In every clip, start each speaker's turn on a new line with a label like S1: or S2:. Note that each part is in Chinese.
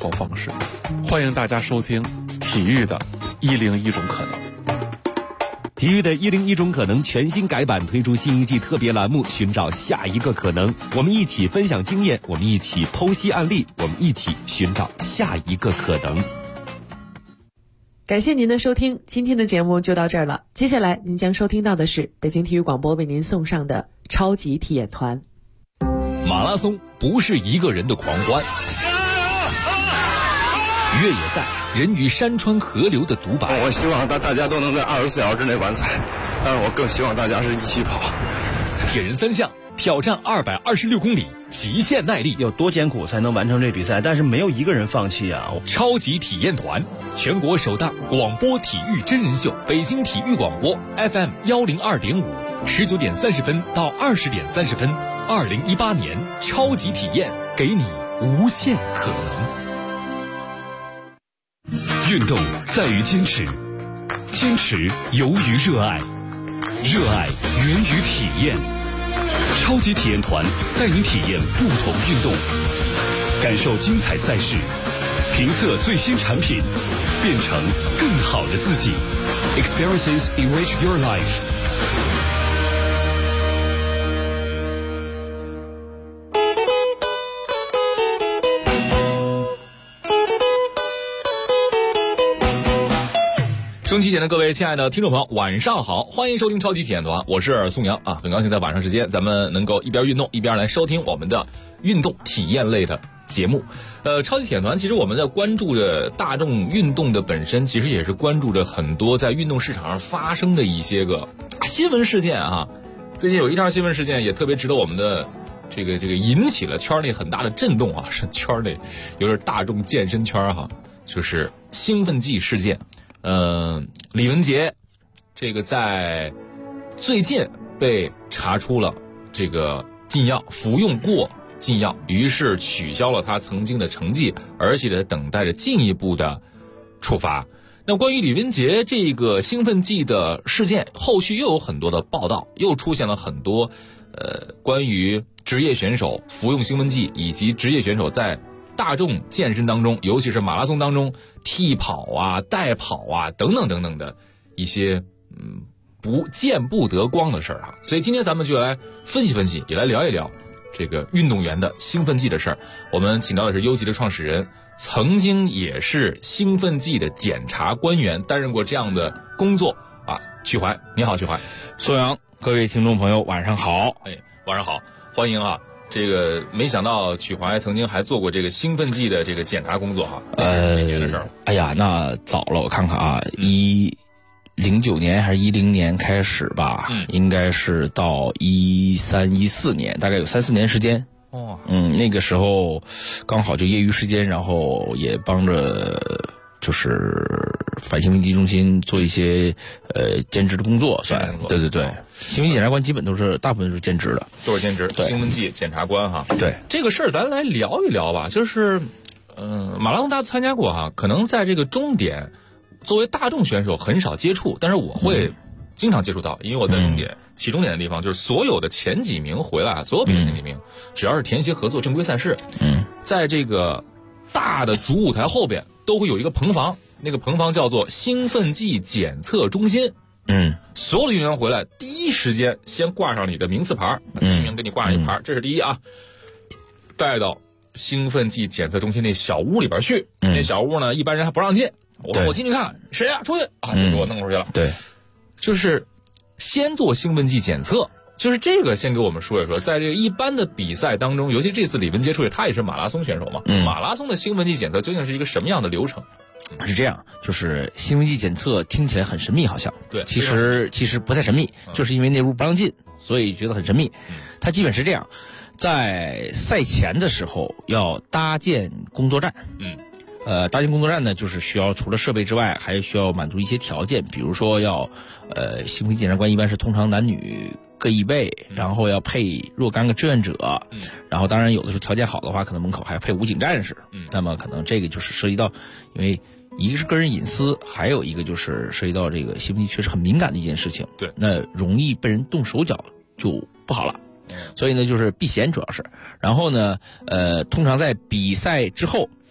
S1: 活方式。欢迎大家收听体育的101种可能。
S2: 体育的101种可能全新改版，推出新一季特别栏目，寻找下一个可能。我们一起分享经验，我们一起剖析案例，我们一起寻找下一个可能。
S3: 感谢您的收听，今天的节目就到这儿了。接下来您将收听到的是北京体育广播为您送上的超级体验团。
S4: 马拉松不是一个人的狂欢，越野赛人与山川河流的独白。
S5: 我希望大家都能在24小时之内完赛，但是我更希望大家是一起跑。
S4: 铁人三项挑战226公里，极限耐力，
S6: 有多艰苦才能完成这比赛？但是没有一个人放弃啊！
S4: 超级体验团，全国首档广播体育真人秀，北京体育广播 FM 102.5，19点30分到20点30分，2018年超级体验，给你无限可能。运动在于坚持，坚持由于热爱，热爱源于体验。超级体验团带您体验不同运动，感受精彩赛事，评测最新产品，变成更好的自己。Experiences enrich your life。收音机前的各位亲爱的听众朋友，晚上好，欢迎收听超级体验团，我是宋阳啊，很高兴在晚上时间咱们能够一边运动一边来收听我们的运动体验类的节目。超级体验团其实我们在关注着大众运动的本身，其实也是关注着很多在运动市场上发生的一些个新闻事件啊。最近有一条新闻事件也特别值得我们的这个引起了圈内很大的震动啊，是圈内有点大众健身圈哈，就是兴奋剂事件。李文杰这个在最近被查出了这个禁药，服用过禁药，于是取消了他曾经的成绩，而且等待着进一步的处罚。那关于李文杰这个兴奋剂的事件，后续又有很多的报道，又出现了很多关于职业选手服用兴奋剂，以及职业选手在大众健身当中，尤其是马拉松当中替跑啊、代跑啊等等等等的一些不见不得光的事儿啊。所以今天咱们就来分析分析，也来聊一聊这个运动员的兴奋剂的事儿。我们请到的是优吉的创始人，曾经也是兴奋剂的检查官员，担任过这样的工作啊。曲怀，你好，曲怀。
S6: 宋阳，各位听众朋友，晚上好。
S4: 晚上好，欢迎啊。这个没想到曲怀曾经还做过这个兴奋剂的这个检查工作哈。每年的事儿。
S6: 哎呀，那早了，我看看啊，09年还是10年开始吧，应该是到13、14年，大概有3-4年时间。
S4: 哦。
S6: 那个时候刚好就业余时间，然后也帮着就是反兴奋剂中心做一些兼职的工作，算对。兴奋剂检察官基本大部分都是兼职的，
S4: 都是兼职。兴奋剂检察官哈，
S6: 对
S4: 这个事儿咱来聊一聊吧。就是马拉松大家都参加过哈，可能在这个终点作为大众选手很少接触，但是我会经常接触到，因为我在终点起终点的地方，就是所有的前几名回来，所有比赛前几名，只要是田协合作正规赛事，在这个大的主舞台后边都会有一个棚房，那个棚房叫做兴奋剂检测中心。所有的运动员回来，第一时间先挂上你的名次牌，第一名给你挂上一牌，这是第一啊。带到兴奋剂检测中心那小屋里边去，那小屋呢，一般人还不让进。我进去看谁呀，出去啊，就给我弄出去了。
S6: 对，
S4: 就是先做兴奋剂检测。就是这个先给我们说一说，在这个一般的比赛当中，尤其这次李文杰出去，他也是马拉松选手嘛，马拉松的兴奋剂检测究竟是一个什么样的流程？
S6: 是这样，就是兴奋剂检测听起来很神秘，好像
S4: 对，
S6: 其实不太神秘，就是因为那屋不让进，所以觉得很神秘。它基本是这样，在赛前的时候要搭建工作站，搭建工作站呢，就是需要除了设备之外，还需要满足一些条件，比如说要兴奋剂检察官一般是通常男女各一位，然后要配若干个志愿者，然后当然有的时候条件好的话，可能门口还要配武警战士，那么可能这个就是涉及到，因为一个是个人隐私，还有一个就是涉及到这个兴奋剂确实很敏感的一件事情，
S4: 对，
S6: 那容易被人动手脚就不好了。所以呢，就是避嫌主要是，然后呢，通常在比赛之后，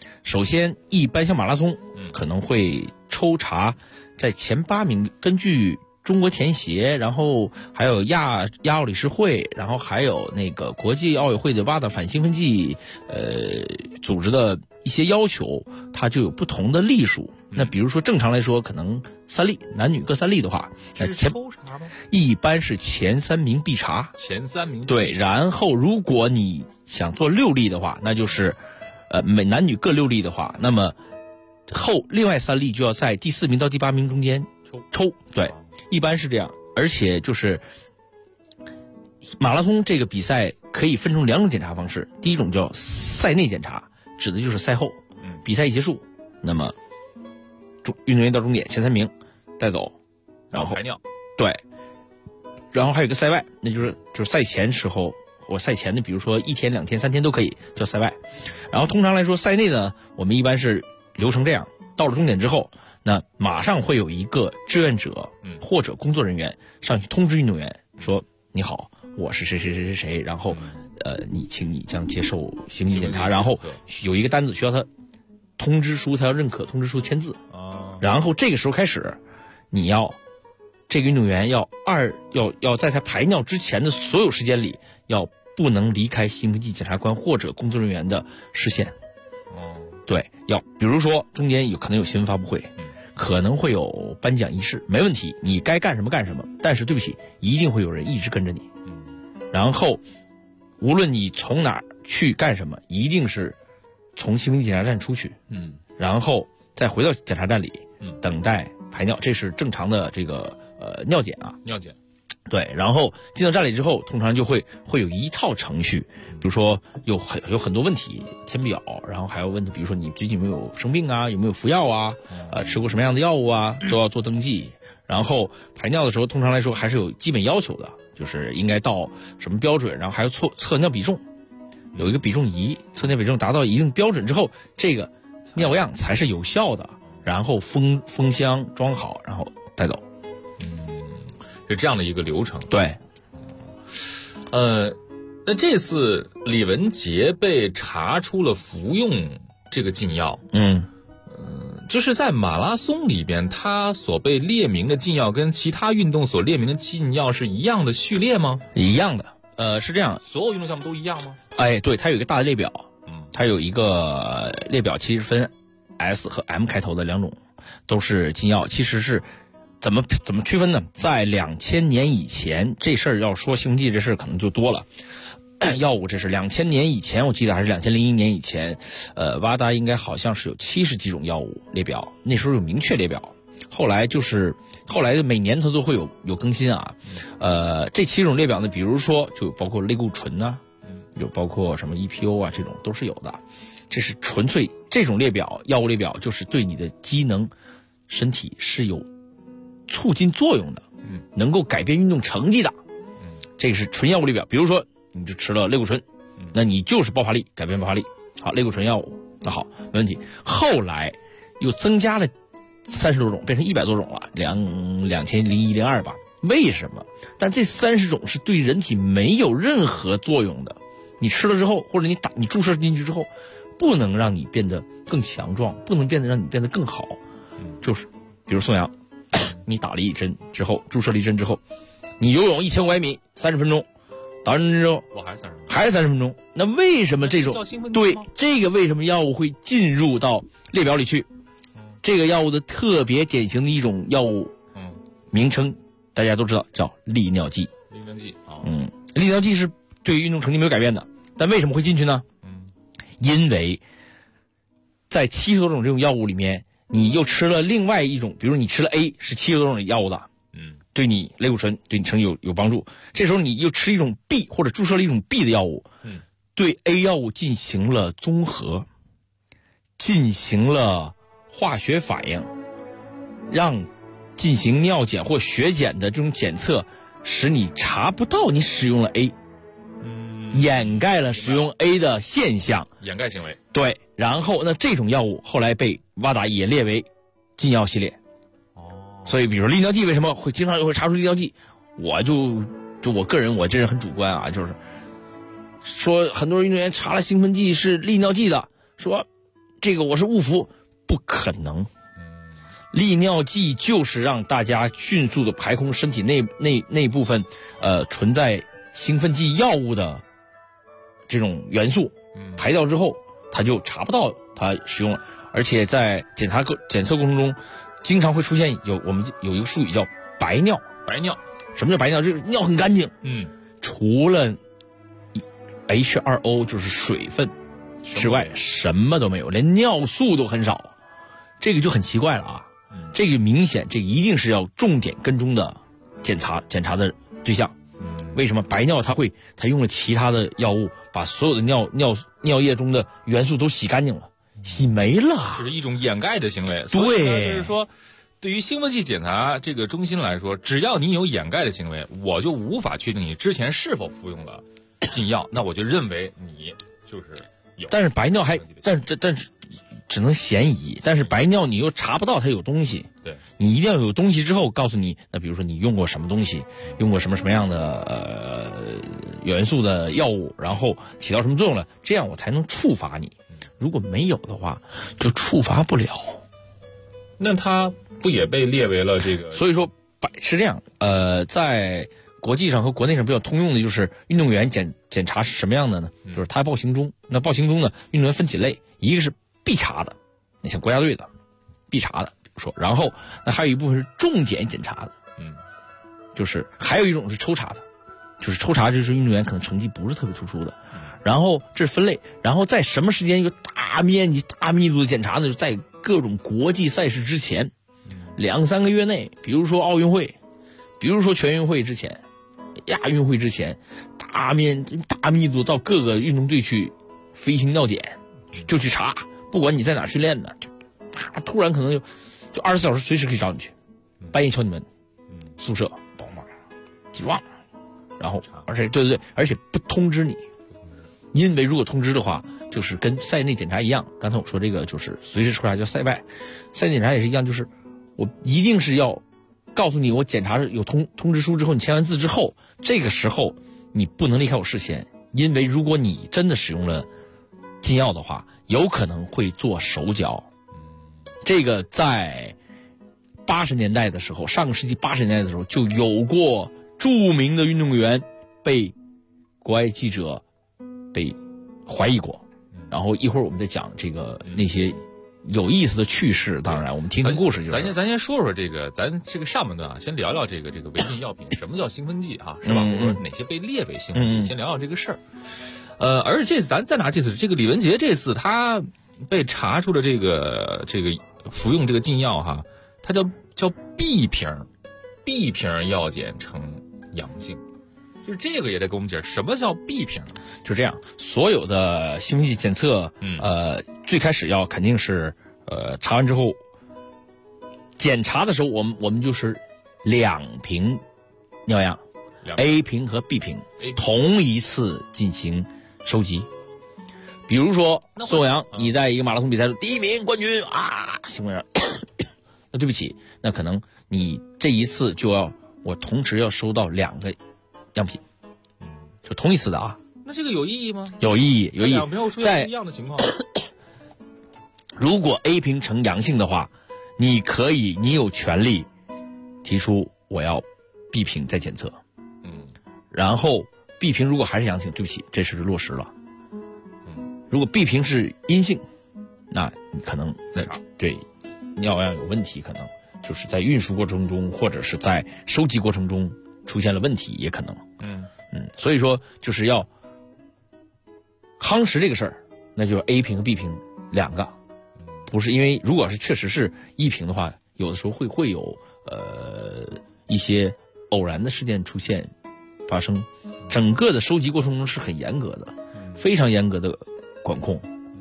S6: 首先，一般像马拉松，可能会抽查在前8名，根据中国田协，然后还有亚奥理事会，然后还有那个国际奥委会的WADA反兴奋剂组织的一些要求，它就有不同的例数。那比如说正常来说，可能3例，男女各3例的话，
S4: 这是抽查吗？
S6: 一般是前3名必查，
S4: 前3名
S6: 对。然后如果你想做6例的话，那就是每男女各6例的话，那么另外3例就要在第4名到第8名中间抽，对，一般是这样。而且就是马拉松这个比赛可以分成2种检查方式，第一种叫赛内检查，指的就是赛后，比赛一结束，那么运动员到终点前3名带走，然后
S4: 排尿，
S6: 对。然后还有一个赛外，那就是赛前时候或赛前的，比如说1天、2天、3天都可以叫赛外。然后通常来说，赛内呢，我们一般是流程这样：到了终点之后，那马上会有一个志愿者或者工作人员上去通知运动员说：“你好，我是谁谁谁谁谁，然后请你将接受行为检查。”然后有一个单子需要他通知书，他要认可通知书签字。然后这个时候开始，你要这个运动员要在他排尿之前的所有时间里，要不能离开兴奋剂检察官或者工作人员的视线。对，要比如说中间可能有新闻发布会，可能会有颁奖仪式，没问题，你该干什么干什么。但是对不起，一定会有人一直跟着你。然后无论你从哪儿去干什么，一定是从兴奋剂检查站出去，然后再回到检查站里，等待排尿，这是正常的这个尿检啊。
S4: 尿检，
S6: 对。然后进到站里之后，通常就会有一套程序，比如说有很多问题填表，然后还有问题，比如说你最近有没有生病啊，有没有服药啊，吃过什么样的药物啊，都要做登记。然后排尿的时候，通常来说还是有基本要求的，就是应该到什么标准，然后还要测尿比重，有一个比重仪，测尿比重达到一定标准之后，这个尿样才是有效的，然后封箱装好，然后带走。
S4: 是这样的一个流程。
S6: 对。
S4: 那这次李文杰被查出了服用这个禁药，就是在马拉松里边，他所被列明的禁药跟其他运动所列明的禁药是一样的序列吗？
S6: 一样的。是这样，
S4: 所有运动项目都一样吗？
S6: 对，它有一个大的列表，它有一个列表，其实分 S 和 M 开头的2种，都是禁药。其实是怎么区分呢？在2000年以前，这事儿要说兴奋剂这事儿可能就多了。药物这是2000年以前，我记得还是2001年以前，WADA 应该好像是有70几种药物列表，那时候有明确列表。后来的每年它都会有更新啊。这7种列表呢，比如说就包括类固醇啊，有包括什么 EPO 啊，这种都是有的。这是纯粹这种列表，药物列表就是对你的机能、身体是有促进作用的，能够改变运动成绩的。这个是纯药物列表。比如说你就吃了类固醇，那你就是爆发力，改变爆发力。好，类固醇药物，那好，没问题。后来又增加了30多种，变成100多种了，2001、02吧。为什么？但这30种是对人体没有任何作用的。你吃了之后，或者你注射进去之后，不能让你变得更强壮，不能让你变得更好。就是比如宋阳，你打了一针之后，注射了一针之后，你游泳1500米30分钟，打完针之后
S4: 我
S6: 还是30分钟。那为什么这种对这个为什么药物会进入到列表里去？这个药物的特别典型的一种药物，名称大家都知道，叫利尿剂。利尿剂是对于运动成绩没有改变的，但为什么会进去呢？因为在70多种这种药物里面，你又吃了另外一种，比如你吃了 A 是70多种药物的，对你类固醇对你成绩有帮助。这时候你又吃一种 B 或者注射了一种 B 的药物，对 A 药物进行了综合，进行了化学反应，让进行尿检或血检的这种检测，使你查不到你使用了 A，掩盖了使用 A 的现象，
S4: 掩盖行为。
S6: 对，然后那这种药物后来被WADA也列为禁药系列。所以比如利尿剂为什么会经常会查出利尿剂？我个人我这人很主观啊，就是说很多运动员查了兴奋剂是利尿剂的，说这个我是误服，不可能。利尿剂就是让大家迅速的排空身体那部分存在兴奋剂药物的这种元素，排掉之后它就查不到它使用了。而且在检测过程中经常会出现我们有一个术语叫白尿。什么叫白尿？就是尿很干净，除了 H2O 就是水分之外什么都没有，连尿素都很少，这个就很奇怪了啊。这个明显，这个一定是要重点跟踪的检查的对象。为什么白尿它用了其他的药物把所有的尿液中的元素都洗干净了，洗没了，
S4: 这是一种掩盖的行为。
S6: 对，
S4: 所以呢，就是说对于兴奋剂检查这个中心来说，只要你有掩盖的行为，我就无法确定你之前是否服用了禁药，那我就认为你就是有。
S6: 但是白尿但是只能嫌疑，但是白尿你又查不到它有东西。
S4: 对，
S6: 你一定要有东西之后告诉你，那比如说你用过什么东西，用过什么样的元素的药物，然后起到什么作用了，这样我才能处罚你。如果没有的话，就处罚不了。
S4: 那它不也被列为了这个？
S6: 所以说是这样，在国际上和国内上比较通用的就是运动员检查是什么样的呢？就是他报行踪。那报行踪呢，运动员分几类，一个是必查的，那像国家队的必查的，比如说，然后那还有一部分是重点检查的，就是还有一种是抽查的，就是抽查就是运动员可能成绩不是特别突出的，然后这是分类，然后在什么时间一个大面积大密度的检查呢？就是在各种国际赛事之前2-3个月内，比如说奥运会，比如说全运会之前，亚运会之前，大密度到各个运动队去飞行尿检，就去查，不管你在哪训练的，就突然可能就24小时随时可以找你去，半夜敲你门，宿舍起床，然后而且对，而且不通知你，因为如果通知的话，就是跟赛内检查一样。刚才我说这个就是随时抽查叫赛外，赛内检查也是一样，就是我一定是要告诉你，我检查有通知书之后，你签完字之后，这个时候你不能离开我视线，因为如果你真的使用了禁药的话，有可能会做手脚。这个在80年代的时候，上个世纪80年代的时候就有过著名的运动员被国外记者被怀疑过。然后一会儿我们再讲这个那些有意思的趣事，当然我们听故事就是。
S4: 咱先说说这个，咱这个上半段啊，先聊聊这个违禁药品，什么叫兴奋剂啊，是吧？或者说哪些被列为兴奋剂，先聊聊这个事儿。而且这次咱再拿这次这个李文杰这次他被查出了这个服用这个禁药哈，它叫 B 瓶药检呈阳性。就是这个也得给我们解释什么叫 B 瓶。
S6: 就这样，所有的兴奋剂检测，最开始肯定是查完之后，检查的时候我们就是2瓶尿样，A 瓶和 B 瓶同一次进行收集。比如说宋永阳，你在一个马拉松比赛中第1名冠军啊，兴奋上，那对不起，那可能你这一次我同时要收到2个样品，就同一次的啊。
S4: 那这个有意义吗？
S6: 有意义。
S4: 两瓶出现一样的情况。
S6: 如果 A 瓶呈阳性的话，你有权利提出我要 B 瓶再检测。然后 B 瓶如果还是阳性，对不起，这是落实了。如果 B 瓶是阴性，那你可能对尿样有问题，可能就是在运输过程中或者是在收集过程中出现了问题，也可能。所以说就是要夯实这个事儿，那就是 A 瓶和 B 瓶2个，不是因为如果是确实是1瓶的话，有的时候会有一些偶然的事件出现发生，整个的收集过程中是很严格的，非常严格的管控。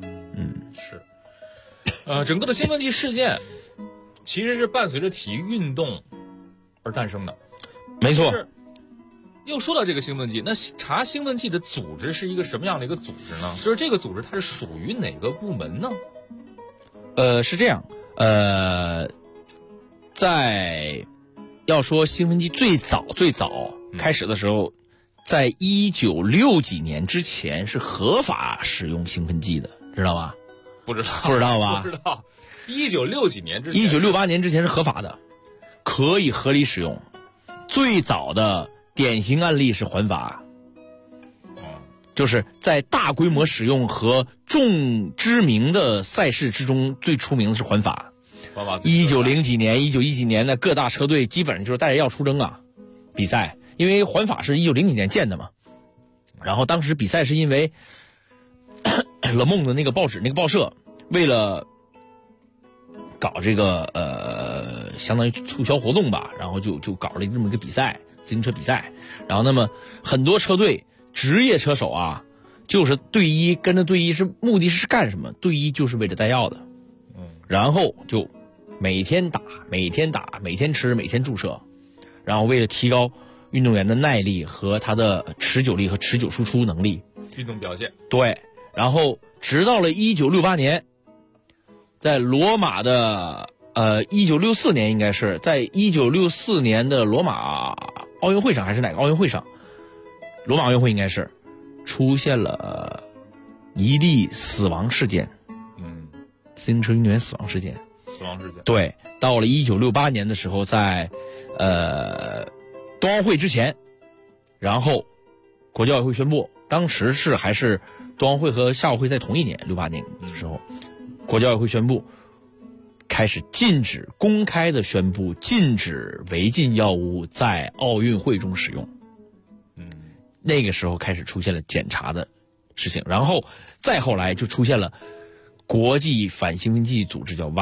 S4: 是。整个的兴奋剂事件其实是伴随着体育运动而诞生的。
S6: 没错。
S4: 又说到这个兴奋剂，那查兴奋剂的组织是一个什么样的一个组织呢？就是这个组织它是属于哪个部门呢？
S6: 是这样，在要说兴奋剂最早开始的时候，在1960几年之前是合法使用兴奋剂的，知道吧？
S4: 不知道，
S6: 不知道吧？
S4: 不知道。1960几年之前
S6: ，1968年之前是合法的，可以合理使用。最早的典型案例是环法，就是在大规模使用和众知名的赛事之中，最出名的是环法。1900几年、1910几年的各大车队基本上就是带着要出征啊，比赛，因为环法是1900几年建的嘛。然后当时比赛是因为Le Monde的那个报纸、那个报社，为了搞这个相当于促销活动吧，然后就搞了这么一个比赛，自行车比赛。然后那么很多车队职业车手啊，就是队医跟着队医是目的是干什么？队医就是为了带药的，然后就每天打，每天打，每天吃，每天注射，然后为了提高运动员的耐力和他的持久力和持久输出能力，
S4: 运动表现。对，
S6: 然后直到了1968年，在罗马的1964年应该是在1964年的罗马奥运会上还是哪个奥运会上？罗马奥运会应该是出现了一例死亡事件，自行车运动员死亡事件。对，到了1968年的时候，在冬奥会之前，然后国际奥委会宣布，当时还是冬奥会和夏奥会在同一年，68年的时候，国际奥委会宣布开始公开的宣布禁止违禁药物在奥运会中使用。那个时候开始出现了检查的事情，然后再后来就出现了国际反兴奋剂组织叫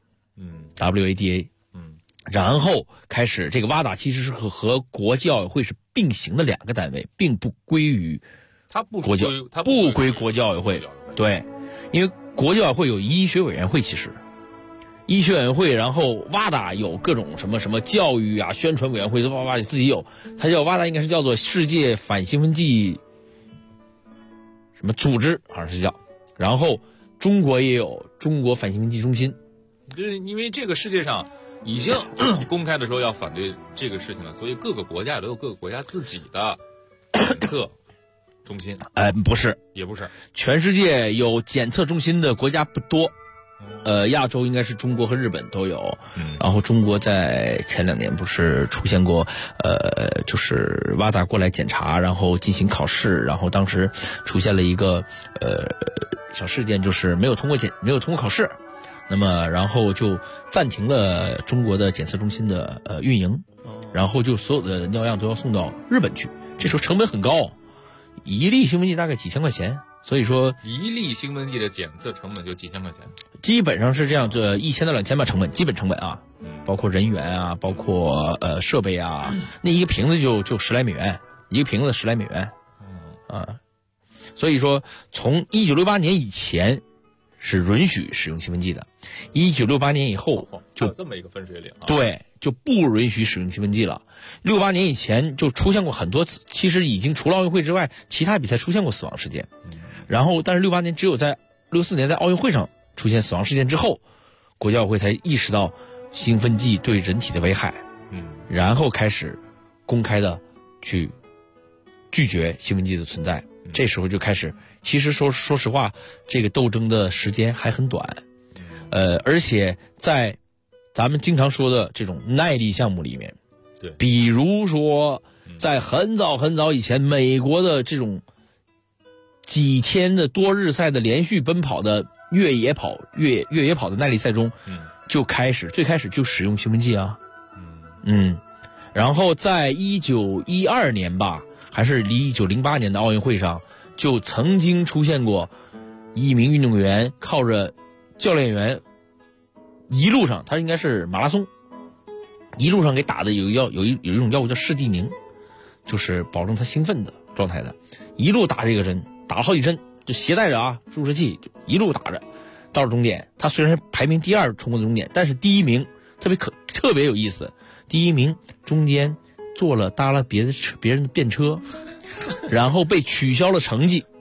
S6: WADA，然后开始这个 WADA 其实是和国际奥委会是并行的两个单位，并不归于不归国际奥委会。对，因为国际奥委会有医学委员会，其实医学委员会，然后 WADA 有各种什么教育啊、宣传委员会，WADA 自己有，它叫 WADA 应该是叫做世界反兴奋剂什么组织，好像是叫。然后中国也有中国反兴奋剂中心，
S4: 就是因为这个世界上已经公开的时候要反对这个事情了，所以各个国家都有各个国家自己的检测中心。
S6: 不是，
S4: 也不是，
S6: 全世界有检测中心的国家不多。亚洲应该是中国和日本都有，然后中国在前2年不是出现过，就是WADA过来检查，然后进行考试，然后当时出现了一个小事件，就是没有通过考试，那么然后就暂停了中国的检测中心的运营，然后就所有的尿样都要送到日本去，这时候成本很高，一粒兴奋剂大概几千块钱。所以说
S4: 一粒兴奋剂的检测成本就几千块钱，
S6: 基本上是这样，这1000到2000吧成本，基本成本啊，包括人员啊，包括设备啊，那一个瓶子就10来美元，一个瓶子10来美元，所以说从1968年以前是允许使用兴奋剂的，1968年以后就
S4: 这么一个分水岭啊，
S6: 对，就不允许使用兴奋剂了。68年以前就出现过很多次，其实已经除了奥运会之外，其他比赛出现过死亡事件。然后，但是68年只有在64年在奥运会上出现死亡事件之后，国际奥委会才意识到兴奋剂对人体的危害，然后开始公开的去拒绝兴奋剂的存在。这时候就开始，其实说实话，这个斗争的时间还很短，而且在咱们经常说的这种耐力项目里面，
S4: 对，
S6: 比如说在很早很早以前，美国的这种几天的多日赛的连续奔跑的越野跑的耐力赛中，最开始就使用兴奋剂啊，然后在1912年吧，还是1908年的奥运会上，就曾经出现过一名运动员靠着教练员一路上，他应该是马拉松，一路上给打的有一种药物叫士地宁，就是保证他兴奋的状态的，一路打这个针，打了好几针，就携带着注射器，就一路打着，到了终点，他虽然是排名第2冲过的终点，但是第1名特别有意思，第1名中间搭了别人的便车，然后被取消了成绩，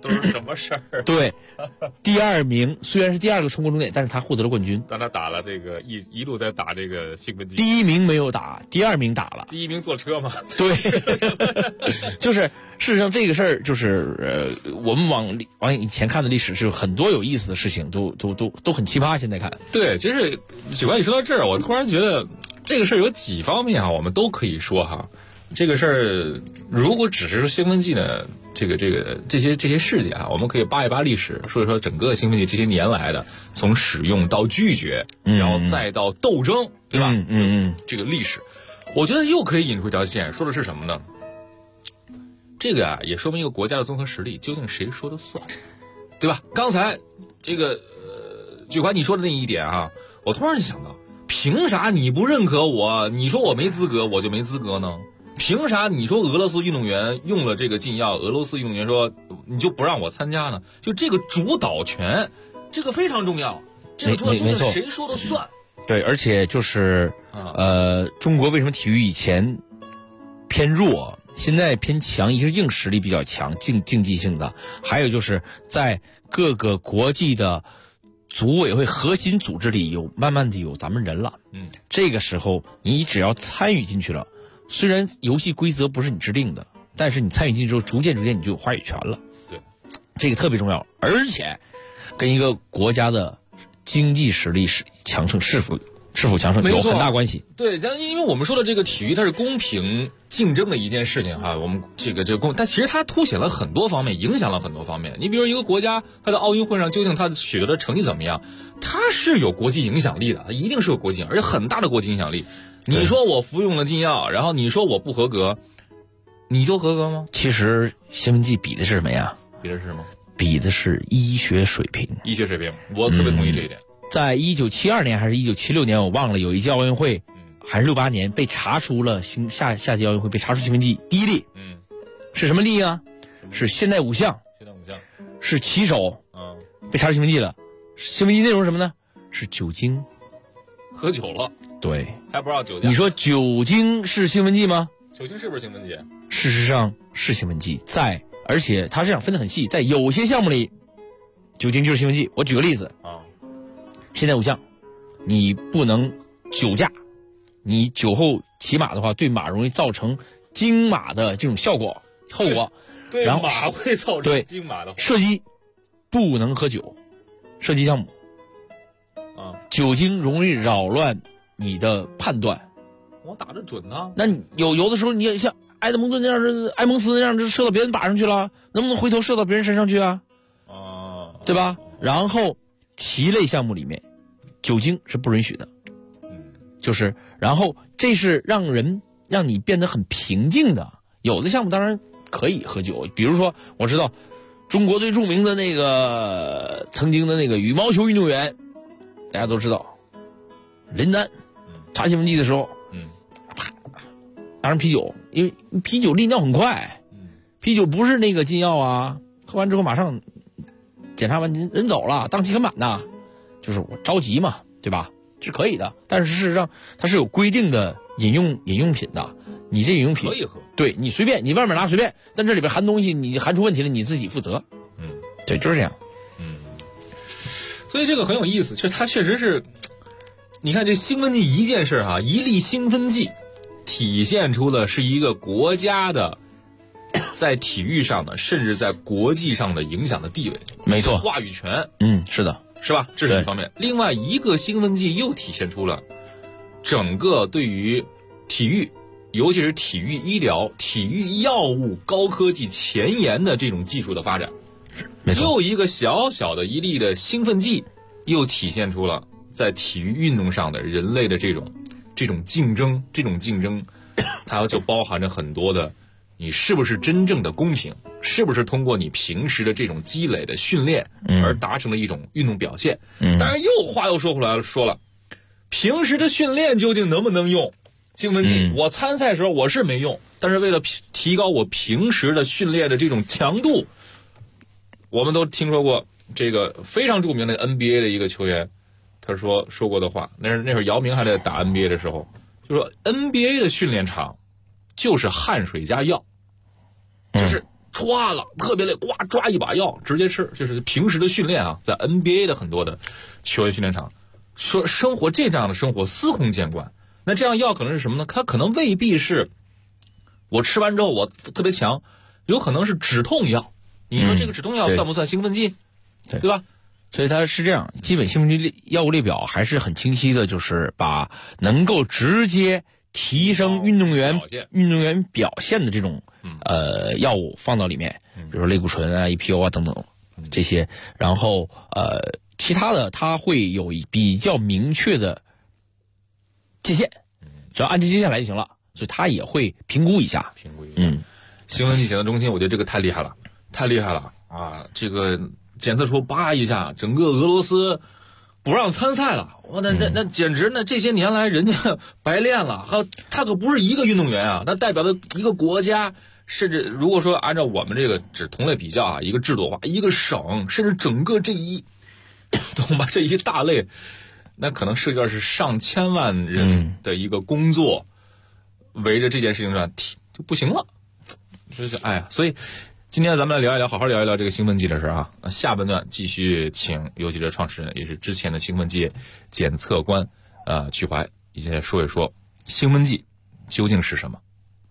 S4: 都是什么事儿？
S6: 对，第2名虽然是第2个冲过终点，但是他获得了冠军。
S4: 但他打了这个一路在打这个兴奋剂。
S6: 第1名没有打，第2名打了。
S4: 第1名坐车嘛？
S6: 对，就是事实上这个事儿就是我们往以前看的历史是有很多有意思的事情，都很奇葩。现在看，
S4: 对，其实许官你说到这儿，我突然觉得这个事儿有几方面啊，我们都可以说哈。这个事儿如果只是兴奋剂呢，这些事件啊，我们可以扒一扒历史，说一说整个兴奋剂这些年来的从使用到拒绝，然后再到斗争，对吧？这个历史，我觉得又可以引出一条线，说的是什么呢？这个啊，也说明一个国家的综合实力，究竟谁说的算，对吧？刚才这个举官你说的那一点啊，我突然就想到，凭啥你不认可我？你说我没资格，我就没资格呢？凭啥你说俄罗斯运动员用了这个禁药，俄罗斯运动员说你就不让我参加呢？就这个主导权，这个非常重要。这个主导权是谁说的算？
S6: 对，而且就是中国为什么体育以前偏弱，现在偏强？一个是硬实力比较强，竞技性的，还有就是在各个国际的组委会核心组织里慢慢的有咱们人了。这个时候你只要参与进去了。虽然游戏规则不是你制定的，但是你参与进去之后，逐渐你就有话语权了。
S4: 对，
S6: 这个特别重要，而且跟一个国家的经济实力强盛是否强盛有很大关系。
S4: 对，但因为我们说的这个体育，它是公平竞争的一件事情哈。我们这个但其实它凸显了很多方面，影响了很多方面。你比如一个国家，它的奥运会上究竟它取得的成绩怎么样，它是有国际影响力的，它一定是有国际，而且很大的国际影响力。你说我服用了禁药，然后你说我不合格，你就合格吗？
S6: 其实兴奋剂比的是什么呀？
S4: 比的是什么？
S6: 比的是医学水平。
S4: 医学水平，我特别同意这一点。
S6: 在1972年还是1976年，我忘了，有一届奥运会，还是68年被查出了下届奥运会被查出兴奋剂第一例。是什么例啊？是现代五项，是骑手，被查出兴奋剂了。兴奋剂内容是什么呢？是酒精。
S4: 喝酒了。
S6: 对，
S4: 还不知道酒精。
S6: 你说酒精是兴奋剂吗？
S4: 酒精是不是兴奋剂？
S6: 事实上是兴奋剂，而且它这样分得很细，在有些项目里，酒精就是兴奋剂。我举个例子啊，现在5项，你不能酒驾，你酒后骑马的话，对马容易造成惊马的这种后果。
S4: 对，
S6: 然后
S4: 马会造成惊马的后果。
S6: 射击不能喝酒，射击项目啊，酒精容易扰乱你的判断。
S4: 我打得准啊。
S6: 那你有的时候你也像埃蒙斯那样，就射到别人靶上去了，能不能回头射到别人身上去啊？对吧？然后棋类项目里面，酒精是不允许的。然后这是让你变得很平静的。有的项目当然可以喝酒，比如说我知道中国最著名的那个曾经的那个羽毛球运动员，大家都知道林丹，查兴奋剂的时候，拿上啤酒，因为啤酒利尿很快，啤酒不是那个禁药啊，喝完之后马上检查完人走了，当期很满的，就是我着急嘛，对吧？是可以的，但是事实上它是有规定的饮用品的，你这饮用品
S4: 可以喝，
S6: 对你随便，你外面拿随便，但这里边含东西，你含出问题了，你自己负责。对，就是这样。
S4: 所以这个很有意思，就它确实是，你看这兴奋剂一件事啊，一粒兴奋剂体现出的是一个国家的在体育上的，甚至在国际上的影响的地位，
S6: 没错，
S4: 话语权。
S6: 是的，
S4: 是吧？这是一方面。另外一个兴奋剂又体现出了整个对于体育，尤其是体育医疗、体育药物高科技前沿的这种技术的发展。
S6: 没错，
S4: 又一个小小的一粒的兴奋剂，又体现出了在体育运动上的人类的这种竞争，它就包含着很多的，你是不是真正的公平，是不是通过你平时的这种积累的训练而达成了一种运动表现。当然话又说回来了，说了，平时的训练究竟能不能用兴奋剂？我参赛时候我是没用，但是为了提高我平时的训练的这种强度，我们都听说过这个非常著名的 NBA 的一个球员，他说过的话，那会儿姚明还在打 NBA 的时候，就说 NBA 的训练场就是汗水加药，就是歘了，特别累，呱抓一把药直接吃，就是平时的训练啊，在 NBA 的很多的球员训练场，说生活这样的生活司空见惯。那这样药可能是什么呢？它可能未必是我吃完之后我特别强，有可能是止痛药。你说这个止痛药算不算兴奋剂？对吧？
S6: 所以它是这样，基本兴奋剂药物列表还是很清晰的，就是把能够直接提升运动员表现的这种药物放到里面，比如说类固醇啊、EPO 啊等等这些，然后其他的它会有比较明确的界限，只要按这界限来就行了，所以它也会评估一下。
S4: 兴奋剂检测中心，我觉得这个太厉害了啊！这个检测出叭一下，整个俄罗斯不让参赛了。哇，那简直那这些年来人家白练了，他可不是一个运动员啊，那代表的一个国家，甚至如果说按照我们这个只同类比较啊，一个制度的话，一个省甚至整个这一懂吧，这一大类，那可能涉及到是上千万人的一个工作，围着这件事情上就不行了。就是哎呀，所以今天咱们来聊一聊，好好聊一聊这个兴奋剂的事啊。下半段继续请游击者创始人，也是之前的兴奋剂检测官曲怀一起来说一说兴奋剂究竟是什么。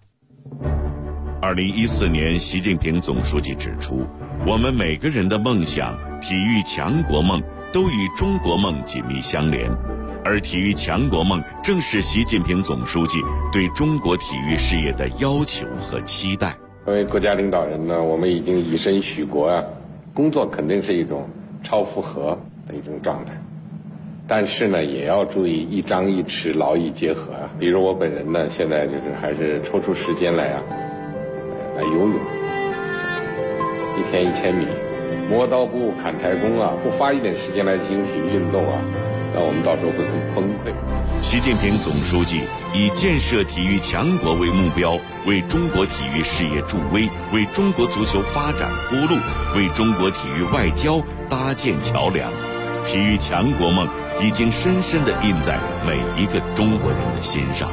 S7: 2014年，习近平总书记指出，我们每个人的梦想、体育强国梦都与中国梦紧密相连，而体育强国梦正是习近平总书记对中国体育事业的要求和期待。
S8: 作为国家领导人呢，我们已经以身许国啊，工作肯定是一种超负荷的一种状态，但是呢，也要注意一张一弛，劳逸结合啊。比如我本人呢，现在就是还是抽出时间来游泳，一天1000米，磨刀不误砍柴工啊，不花一点时间来进行体育运动啊，那我们到时候会很崩溃。
S7: 习近平总书记以建设体育强国为目标，为中国体育事业助威，为中国足球发展铺路，为中国体育外交搭建桥梁。体育强国梦已经深深地印在每一个中国人的心上。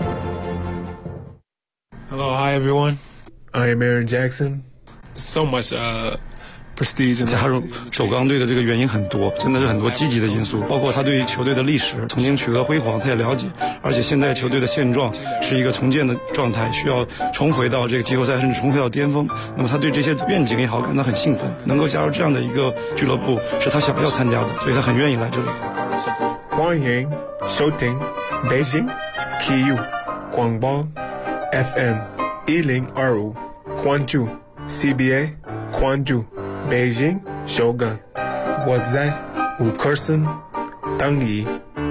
S9: Hello, hi everyone. I am Aaron Jackson. So much prestige.
S10: 加入首钢队的这个原因很多，真的是很多积极的因素，包括他对于球队的历史曾经取得辉煌他也了解，而且现在球队的现状是一个重建的状态，需要重回到这个季后赛，甚至重回到巅峰。那么他对这些愿景也好感到很兴奋，能够加入这样的一个俱乐部是他想要参加的，所以他很愿意来这里。
S9: 欢迎收听北京体育广播 FM 1025，关注 CBA， 关注北京首钢，我在5克森等你。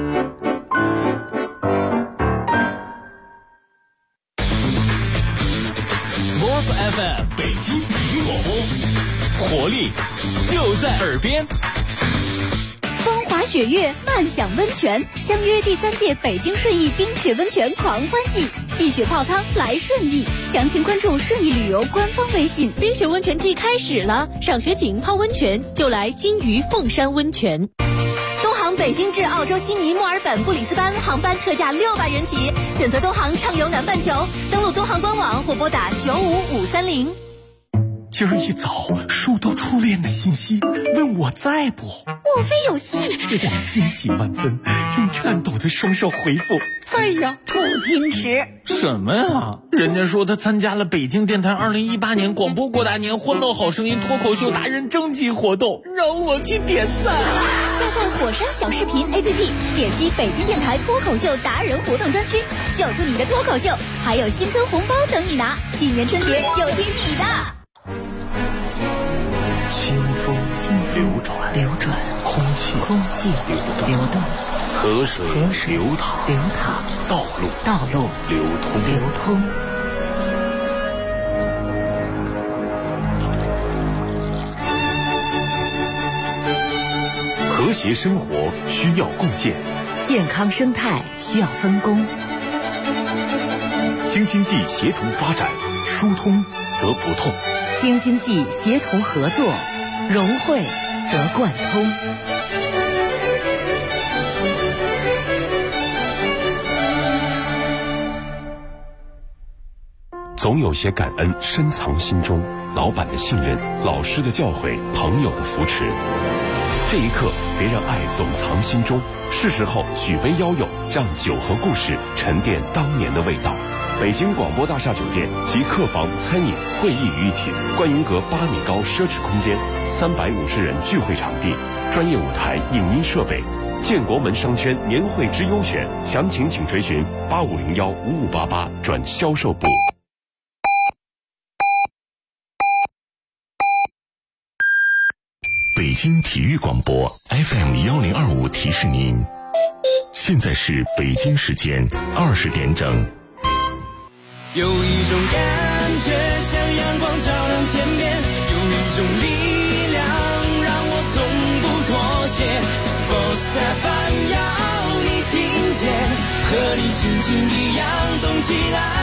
S11: Sports FM 北京体育广播，活力就在耳边。
S12: 风华雪月，漫享温泉，相约第3届北京顺义冰雪温泉狂欢季，戏雪泡汤来顺义，详情关注顺义旅游官方微信。
S13: 冰雪温泉季开始了，赏雪景泡温泉就来金鱼凤山温泉。
S12: 东航北京至澳洲悉尼、墨尔本、布里斯班航班特价600元起，选择东航畅游南半球，登录东航官网或拨打95530。
S11: 今儿一早收到初恋的信息，问我在不？
S12: 莫非有戏？
S11: 我欣喜万分，用颤抖的双手回复在呀。
S12: 不矜持
S14: 什么呀？人家说他参加了北京电台2018年广播过大年欢乐好声音脱口秀达人征集活动，让我去点赞。
S12: 下载火山小视频 APP， 点击北京电台脱口秀达人活动专区，秀出你的脱口秀，还有新春红包等你拿，今年春节就听你的。
S11: 清风流转，空气流动，河水流淌，道路流通。和谐生活需要共建，
S13: 健康生态需要分工。
S11: 京津冀协同发展，疏通则不痛。
S13: 京津冀协同合作，融汇则贯通。
S11: 总有些感恩深藏心中，
S15: 老板的信任、老师的教诲、朋友的扶持。这一刻，别让爱总藏心中，是时候举杯邀友，让酒和故事沉淀当年的味道。北京广播大厦酒店集客房、餐饮、会议于一体，观云阁8米高奢侈空间，350人聚会场地，专业舞台、影音设备。建国门商圈年会之优选，详情请垂询85015588转销售部。北京体育广播 FM1025提示您，现在是北京时间20点整。
S16: 有一种感觉像阳光照亮天边，有一种力量让我从不妥协。Sports FM 要你听见，和你心情一样动起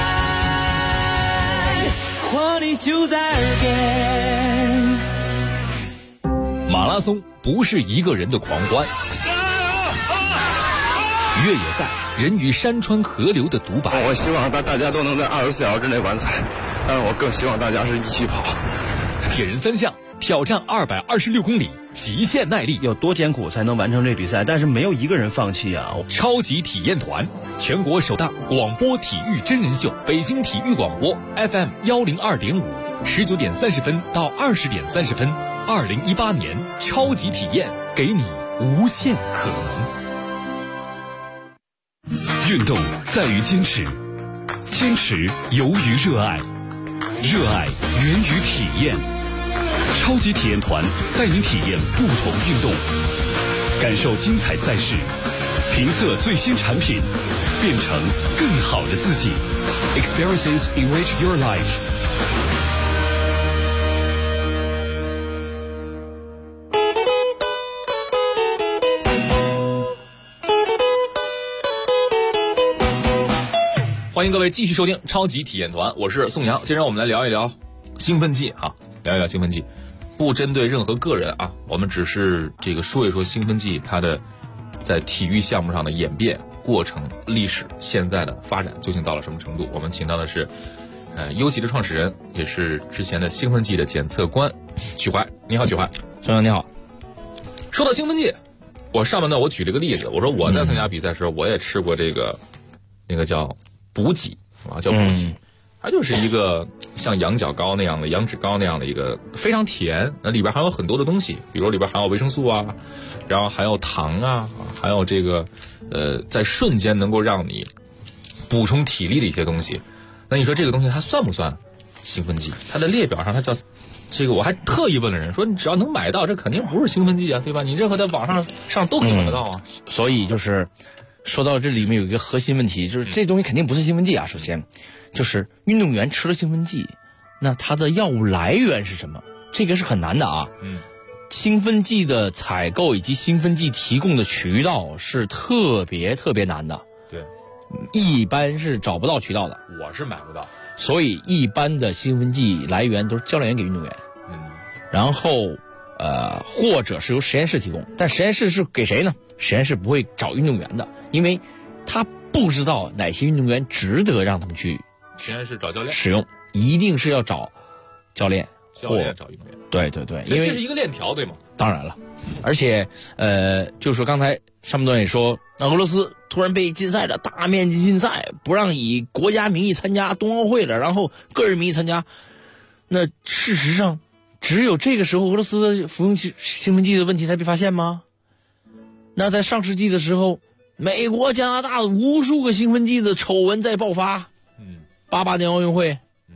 S16: 来，活力就在耳边。
S4: 马拉松不是一个人的狂欢，越野赛人与山川河流的独白。
S5: 我希望大家都能在24小时之内完赛，但是我更希望大家是一起跑。
S4: 铁人3项挑战226公里，极限耐力，
S17: 有多艰苦才能完成这比赛？但是没有一个人放弃啊！
S4: 超级体验团，全国首档广播体育真人秀，北京体育广播 FM102.5，19点30分到20点30分，2018年超级体验，给你无限可能。
S15: 运动在于坚持，坚持由于热爱，热爱源于体验。超级体验团带您体验不同运动，感受精彩赛事，评测最新产品，变成更好的自己。Experiences enrich your life。
S4: 欢迎各位继续收听超级体验团，我是宋阳。今天让我们来聊一聊兴奋剂哈，聊一聊兴奋剂，不针对任何个人啊，我们只是这个说一说兴奋剂它的在体育项目上的演变过程、历史、现在的发展究竟到了什么程度。我们请到的是优吉的创始人，也是之前的兴奋剂的检测官曲怀。你好，曲怀。
S6: 宋阳你好。
S4: 说到兴奋剂，我上面呢我举了个例子，我说我在参加比赛的时候，我也吃过这个那个叫补给啊，叫补给。它就是一个像羊角膏那样的、羊脂膏那样的一个非常甜，那里边含有很多的东西，比如里边含有维生素啊，然后还有糖啊，还有这个在瞬间能够让你补充体力的一些东西。那你说这个东西它算不算兴奋剂？它的列表上它叫这个，我还特意问了人说，你只要能买到，这肯定不是兴奋剂啊，对吧？你任何在网上都可以买得到啊。
S6: 所以就是说到这里面有一个核心问题，就是这东西肯定不是兴奋剂啊。首先就是运动员吃了兴奋剂，那它的药物来源是什么？这个是很难的啊。兴奋剂的采购以及兴奋剂提供的渠道是特别难的。
S4: 对，
S6: 一般是找不到渠道的。
S4: 我是买不到。
S6: 所以一般的兴奋剂来源都是教练员给运动员。然后或者是由实验室提供，但实验室是给谁呢？实验室不会找运动员的，因为他不知道哪些运动员值得让他们去
S4: 实验室找教练
S6: 使用，一定是要找教练
S4: 找运动员。
S6: 对，因为
S4: 这是一个链条，对吗？
S6: 当然了，而且就是说刚才上半段也说，那俄罗斯突然被禁赛了，大面积禁赛，不让以国家名义参加冬奥会了，然后个人名义参加。那事实上只有这个时候俄罗斯的服用兴奋剂的问题才被发现吗？那在上世纪的时候，美国、加拿大无数个兴奋剂的丑闻在爆发。88年奥运会，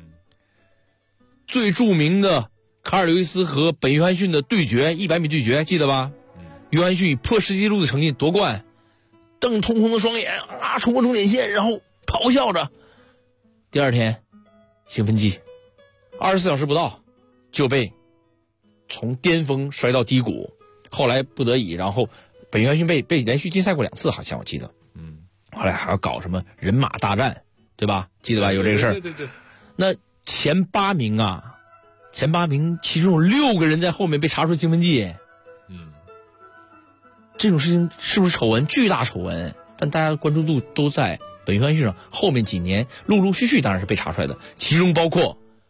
S6: 最著名的卡尔刘易斯和本约翰逊的对决，100米对决，记得吧？约翰逊以破世纪录的成绩夺冠，瞪通红的双眼啊，冲过终点线，然后咆哮着。第二天，兴奋剂24小时不到就被从巅峰摔到低谷，后来不得已，然后本约翰逊被连续禁赛过2次，好像我记得。后来还要搞什么人马大战，对吧？记得吧？有这个事儿。
S4: 对。
S6: 那前8名其中有6个人在后面被查出兴奋剂。这种事情是不是丑闻？巨大丑闻。但大家的关注度都在本约翰逊上，后面几年陆陆续续当然是被查出来的，其中包括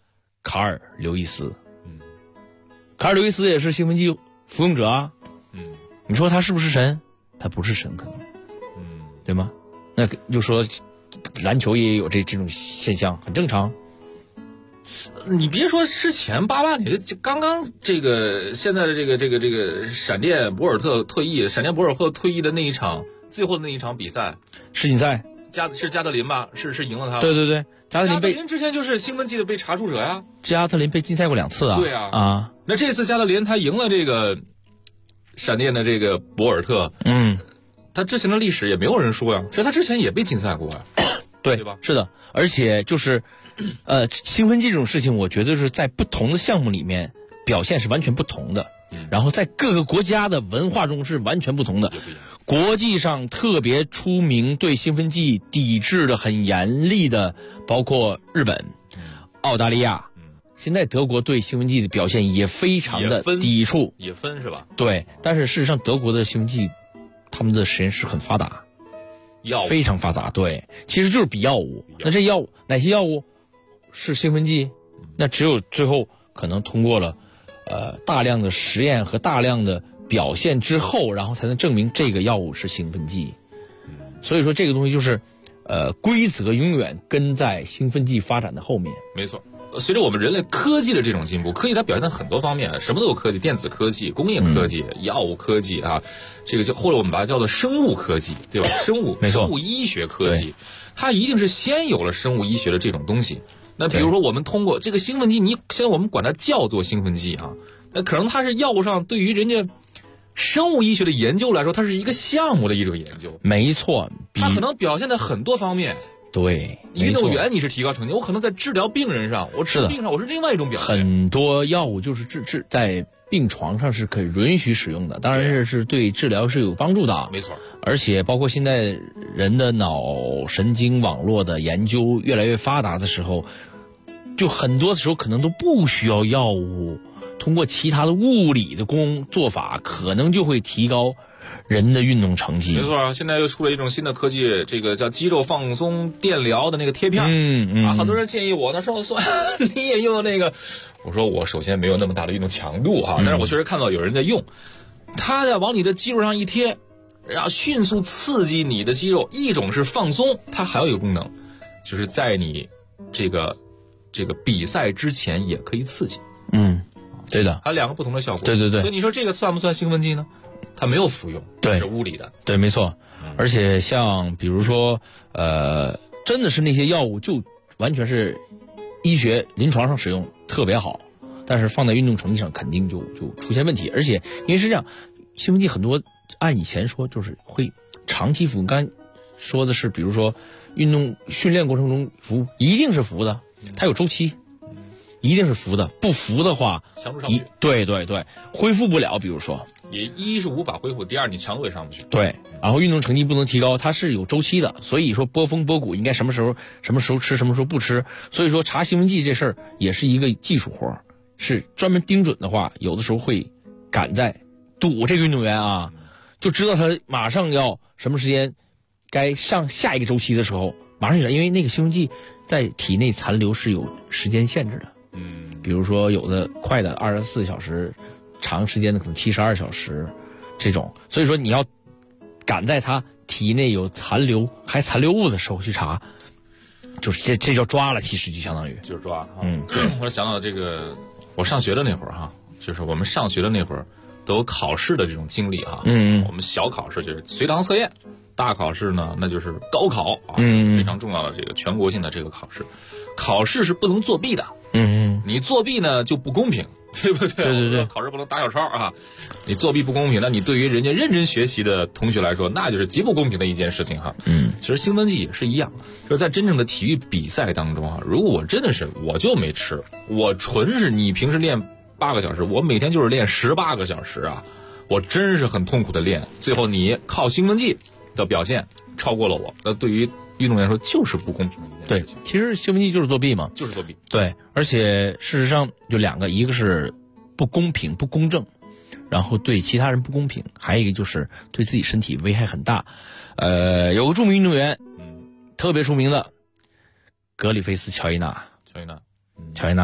S6: 卡尔刘易斯。卡尔刘易斯也是兴奋剂服用者啊。你说他是不是神？他不是神，可能。对吗？那就说篮球也有这种现象，很正常。
S4: 你别说之前88年，刚刚这个现在的这个闪电博尔特退役的那一场最后的那一场比赛，
S6: 世锦赛，
S4: 是加特林吧？是赢了他。
S6: 对对对，加特
S4: 林之前就是兴奋剂的被查处者呀。
S6: 加特林被禁赛过2次啊。
S4: 对啊。那这次加特林他赢了这个闪电的这个博尔特，他之前的历史也没有人说呀，其实他之前也被禁赛过呀。
S6: 对
S4: 吧？
S6: 是的，而且就是兴奋剂这种事情，我觉得是在不同的项目里面表现是完全不同的，然后在各个国家的文化中是完全不同的。国际上特别出名对兴奋剂抵制的很严厉的，包括日本、澳大利亚，现在德国对兴奋剂的表现也非常的抵触，
S4: 也分是吧？
S6: 对，但是事实上德国的兴奋剂，他们的实验室很发达。非常发达，对，其实就是比药物。那这药物哪些药物是兴奋剂？那只有最后可能通过了大量的实验和大量的表现之后，然后才能证明这个药物是兴奋剂。所以说这个东西就是规则永远跟在兴奋剂发展的后面。
S4: 没错。随着我们人类科技的这种进步，科技它表现在很多方面，什么都有科技，电子科技、工业科技、药物科技啊，这个或者我们把它叫做生物科技，对吧？生物医学科技，它一定是先有了生物医学的这种东西。那比如说我们通过这个兴奋剂，现在我们管它叫做兴奋剂啊，那可能它是药物上对于人家生物医学的研究来说，它是一个项目的一种研究。
S6: 没错，
S4: 它可能表现在很多方面。
S6: 对，
S4: 运动员你是提高成绩，我可能在治疗病人上，我治病上我是另外一种表现。
S6: 很多药物就是在病床上是可以允许使用的，当然是对治疗是有帮助的。
S4: 没错，
S6: 而且包括现在人的脑神经网络的研究越来越发达的时候，就很多时候可能都不需要药物，通过其他的物理的做法，可能就会提高人的运动成绩。
S4: 没错，现在又出了一种新的科技，这个叫肌肉放松电疗的那个贴片。很多人建议我呢说你也用那个，我说我首先没有那么大的运动强度哈，但是我确实看到有人在用，他在往你的肌肉上一贴，然后迅速刺激你的肌肉。一种是放松，它还有一个功能，就是在你这个比赛之前也可以刺激。
S6: 对的，
S4: 它两个不同的效果。
S6: 对对对，
S4: 所以你说这个算不算兴奋剂呢？它没有服用，
S6: 对，
S4: 是物理的，
S6: 对，没错。而且像比如说，真的是那些药物就完全是医学临床上使用特别好，但是放在运动成绩上肯定就出现问题。而且因为是这样，兴奋剂很多按以前说就是会长期服，刚才说的是，比如说运动训练过程中服，一定是服的，它有周期。一定是服的，不服的话，
S4: 强度上不去。
S6: 对对对，恢复不了。比如说，
S4: 一是无法恢复，第二你强度也上不去。
S6: 对，然后运动成绩不能提高，它是有周期的。所以说波峰波谷应该什么时候吃，什么时候不吃。所以说查兴奋剂这事儿也是一个技术活，是专门盯准的话，有的时候会赶在堵这个运动员啊，就知道他马上要什么时间该上下一个周期的时候，马上就因为那个兴奋剂在体内残留是有时间限制的。比如说有的快的24小时，长时间的可能72小时这种，所以说你要赶在他体内有残留物的时候去查，就是这叫抓了，其实就相当于
S4: 就是抓了。对，我想到这个我上学的那会儿哈，就是我们上学的那会儿都有考试的这种经历哈。我们小考试就是随堂测验，大考试呢那就是高考啊，非常重要的这个全国性的这个考试。考试是不能作弊的。你作弊呢就不公平，对不对？
S6: 对对对，
S4: 考试不能打小抄啊！你作弊不公平，那你对于人家认真学习的同学来说，那就是极不公平的一件事情哈。其实兴奋剂也是一样，就是在真正的体育比赛当中啊，如果我真的是我就没吃，我纯是你平时练8个小时，我每天就是练18个小时啊，我真是很痛苦的练，最后你靠兴奋剂的表现超过了我，那对于运动员说就是不公平的一件事情。
S6: 对，其实兴奋剂就是作弊嘛，
S4: 就是作弊。
S6: 对，而且事实上就两个，一个是不公平、不公正，然后对其他人不公平，还有一个就是对自己身体危害很大。有个著名运动员，特别出名的格里菲斯·乔伊纳，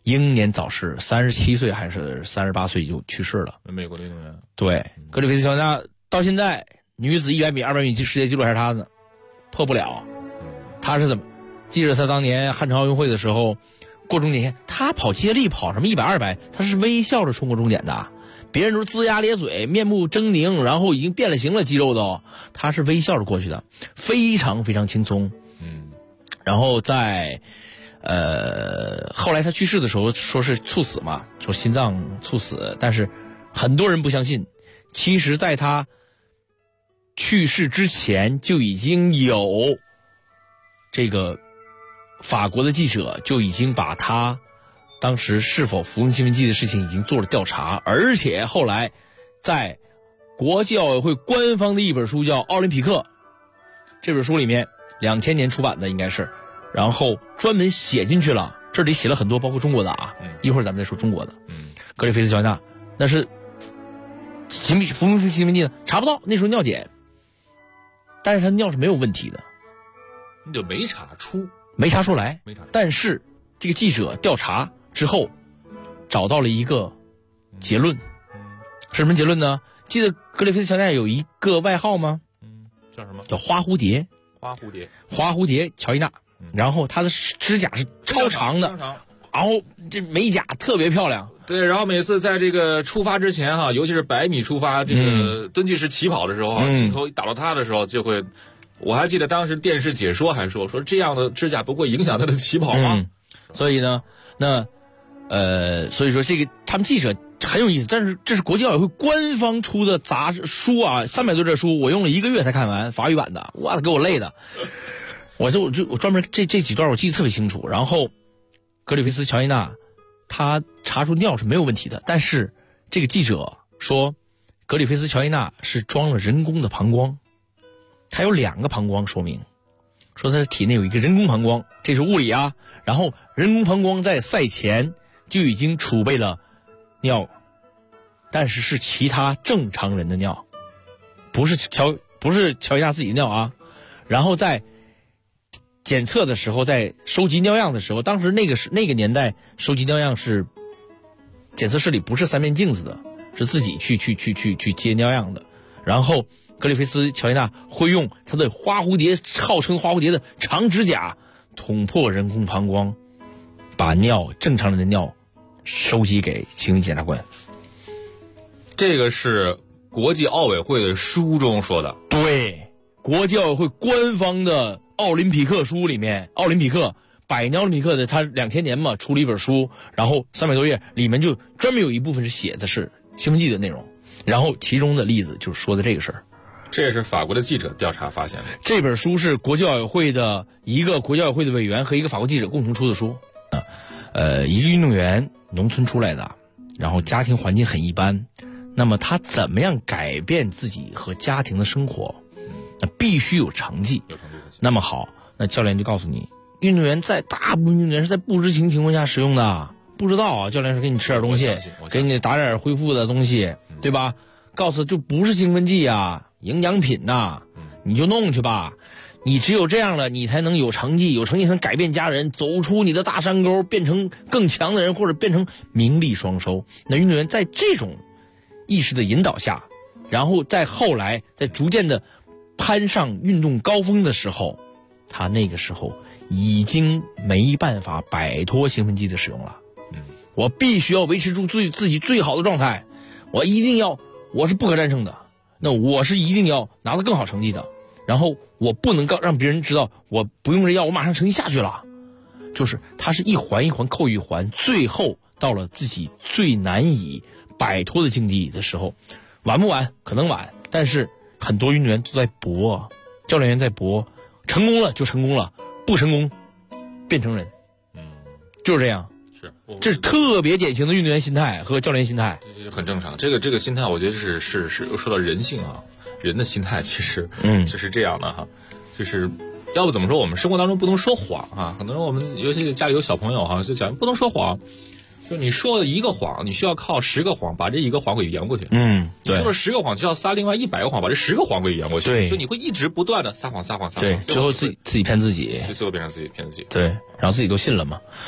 S6: 英年早逝，37岁还是38岁就去世了。
S4: 美国的运动员。
S6: 对，格里菲斯乔伊娜到现在女子100米、200米世界纪录还是她呢，破不了。她是怎么？记着她当年汉城奥运会的时候过终点线，她跑接力跑什么100、200，她是微笑着冲过终点的。别人都龇牙咧嘴、面目狰狞，然后已经变了形了，肌肉都，她是微笑着过去的，非常非常轻松。然后在后来她去世的时候说是猝死嘛，说心脏猝死，但是很多人不相信。其实在她去世之前就已经有这个法国的记者就已经把她当时是否服用兴奋剂的事情已经做了调查，而且后来在国际奥委会官方的一本书叫《奥林匹克》，这本书里面2000年出版的应该是，然后专门写进去了，这里写了很多包括中国的啊，一会儿咱们再说中国的。格里菲斯乔伊娜那是服用兴奋剂呢，查不到，那时候尿检，但是他尿是没有问题的，
S4: 你就没查出
S6: 来，但是这个记者调查之后找到了一个结论，是什么结论呢？记得格里菲斯乔伊娜有一个外号吗？
S4: 叫什么？
S6: 叫花蝴蝶。花蝴蝶乔伊娜，然后她的指甲是超长的，然后这美甲特别漂亮。
S4: 对，然后每次在这个出发之前哈，尤其是100米出发这个蹲踞式起跑的时候，镜头一打到她的时候就会。我还记得当时电视解说还说这样的指甲不会影响他的起跑吗？
S6: 所以呢，所以说这个他们记者很有意思，但是这是国际奥委会官方出的书啊，300多页书，我用了1个月才看完，法语版的，哇，给我累的。我专门这几段我记得特别清楚。然后格里菲斯乔伊娜他查出尿是没有问题的，但是这个记者说格里菲斯乔伊娜是装了人工的膀胱。他有2个膀胱，说明说他的体内有一个人工膀胱，这是物理啊。然后人工膀胱在赛前就已经储备了尿，但是是其他正常人的尿，不是乔伊娜自己的尿啊。然后在检测的时候，在收集尿样的时候，当时那个年代收集尿样是检测室里不是3面镜子的，是自己去接尿样的。然后格里菲斯乔伊娜会用她的号称花蝴蝶的长指甲捅破人工膀胱，把正常人的尿收集给行为检察官。
S4: 这个是国际奥委会的书中说的。
S6: 对，国际奥委会官方的奥林匹克书里面，奥林匹克100年奥林匹克的，他2000年嘛出了一本书，然后300多页，里面就专门有一部分是写的是兴奋剂的内容，然后其中的例子就是说的这个事儿。
S4: 这也是法国的记者调查发现的。
S6: 这本书是国际奥委会的一个国际奥委会的委员和一个法国记者共同出的书。一个运动员农村出来的，然后家庭环境很一般，那么他怎么样改变自己和家庭的生活？那必须有成绩。那么好，那教练就告诉你，运动员大部分运动员是在不知情情况下使用的，不知道啊，教练是给你吃点东西，给你打点恢复的东西，对吧？告诉就不是兴奋剂啊，营养品呐，你就弄去吧。你只有这样了，你才能有成绩，有成绩才能改变家人，走出你的大山沟，变成更强的人，或者变成名利双收。那运动员在这种意识的引导下，然后在后来在逐渐的攀上运动高峰的时候，他那个时候已经没办法摆脱兴奋剂的使用了。我必须要维持住自己最好的状态，我是不可战胜的，那我是一定要拿到更好成绩的，然后我不能让别人知道我不用这药我马上成绩下去了，就是他是一环一环扣一环，最后到了自己最难以摆脱的境地的时候，晚不晚？可能晚，但是很多运动员都在搏，教练员在搏，成功了就成功了，不成功变成人，就是这样。这是特别典型的运动员心态和教练心态，
S4: 很正常。这个心态，我觉得是说到人性啊，人的心态其实就是这样的哈，就是要不怎么说我们生活当中不能说谎啊？可能我们尤其家里有小朋友哈，就讲不能说谎，就你说一个谎，你需要靠10个谎把这1个谎给圆过去。
S6: 对，
S4: 你说了10个谎，就要撒另外100个谎把这10个谎给圆过去。
S6: 对，
S4: 就你会一直不断的撒谎。
S6: 对，最后自己骗自己，
S4: 最后变成自己骗自己。
S6: 对，然后自己都信了嘛。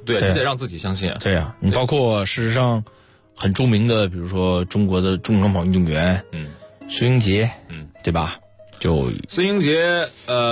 S4: 对，你得让自己相信。
S6: 对呀，你包括事实上很著名的，比如说中国的中长跑运动员，孙英杰，对吧？就
S4: 孙英杰，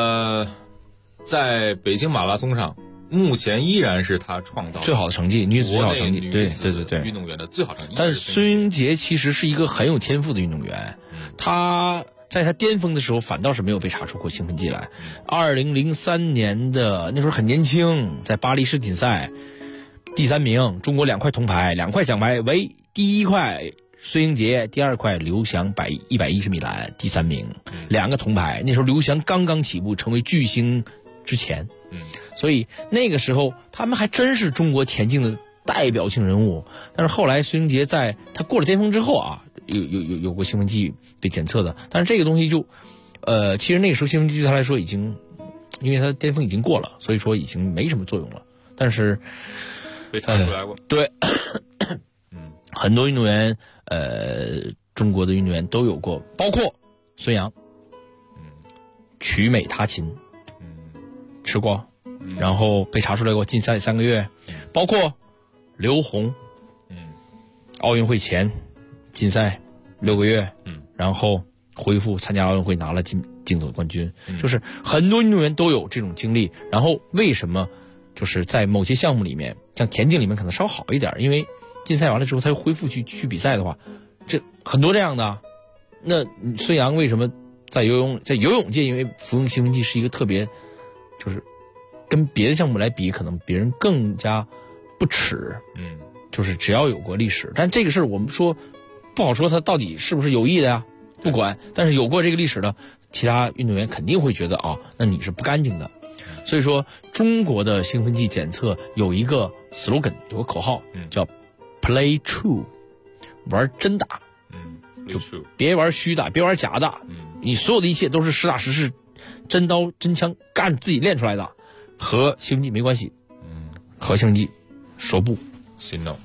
S4: 在北京马拉松上，目前依然是他创造
S6: 最好的成绩，女子最好成绩，对，
S4: 运动员的最好成绩。
S6: 但是孙英杰其实是一个很有天赋的运动员，他在他巅峰的时候反倒是没有被查出过兴奋剂来。2003年的那时候很年轻，在巴黎世锦赛第3名，中国2块铜牌，2块奖牌，为第1块孙英杰，第2块刘翔110米栏第3名，2个铜牌。那时候刘翔刚刚起步成为巨星之前，所以那个时候他们还真是中国田径的代表性人物。但是后来孙英杰在他过了巅峰之后啊，有过兴奋剂被检测的，但是这个东西就其实那个时候兴奋剂对他来说已经，因为他的巅峰已经过了，所以说已经没什么作用了。但是
S4: 被查出来过，
S6: 对很多运动员中国的运动员都有过，包括孙杨曲美他嗪吃过，然后被查出来过禁赛3个月，包括刘虹奥运会前禁赛6个月，然后恢复参加奥运会拿了竞走冠军，就是很多运动员都有这种经历。然后为什么就是在某些项目里面，像田径里面可能稍好一点，因为禁赛完了之后他又恢复去比赛的话，这很多这样的。那孙杨为什么在游泳界，因为服用兴奋剂是一个特别，就是跟别的项目来比，可能别人更加不耻，就是只要有过历史。但这个事儿我们说不好说他到底是不是有意的呀，不管，但是有过这个历史的其他运动员肯定会觉得那你是不干净的。所以说中国的兴奋剂检测有一个 slogan， 有个口号叫 play true， 玩真打，就别玩虚的，别玩假的，你所有的一切都是实打实是真刀真枪干自己练出来的，和兴奋剂没关系，和兴奋剂说不
S4: say no。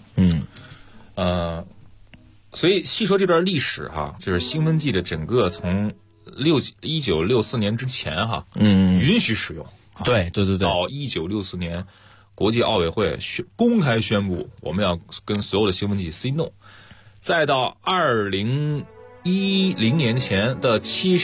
S4: 所以细说这段历史哈，就是兴奋剂的整个从1964年之前哈，允许使用，
S6: 对，
S4: 到1964年国际奥委会公开宣布我们要跟所有的兴奋剂 say no， 再到2010年前的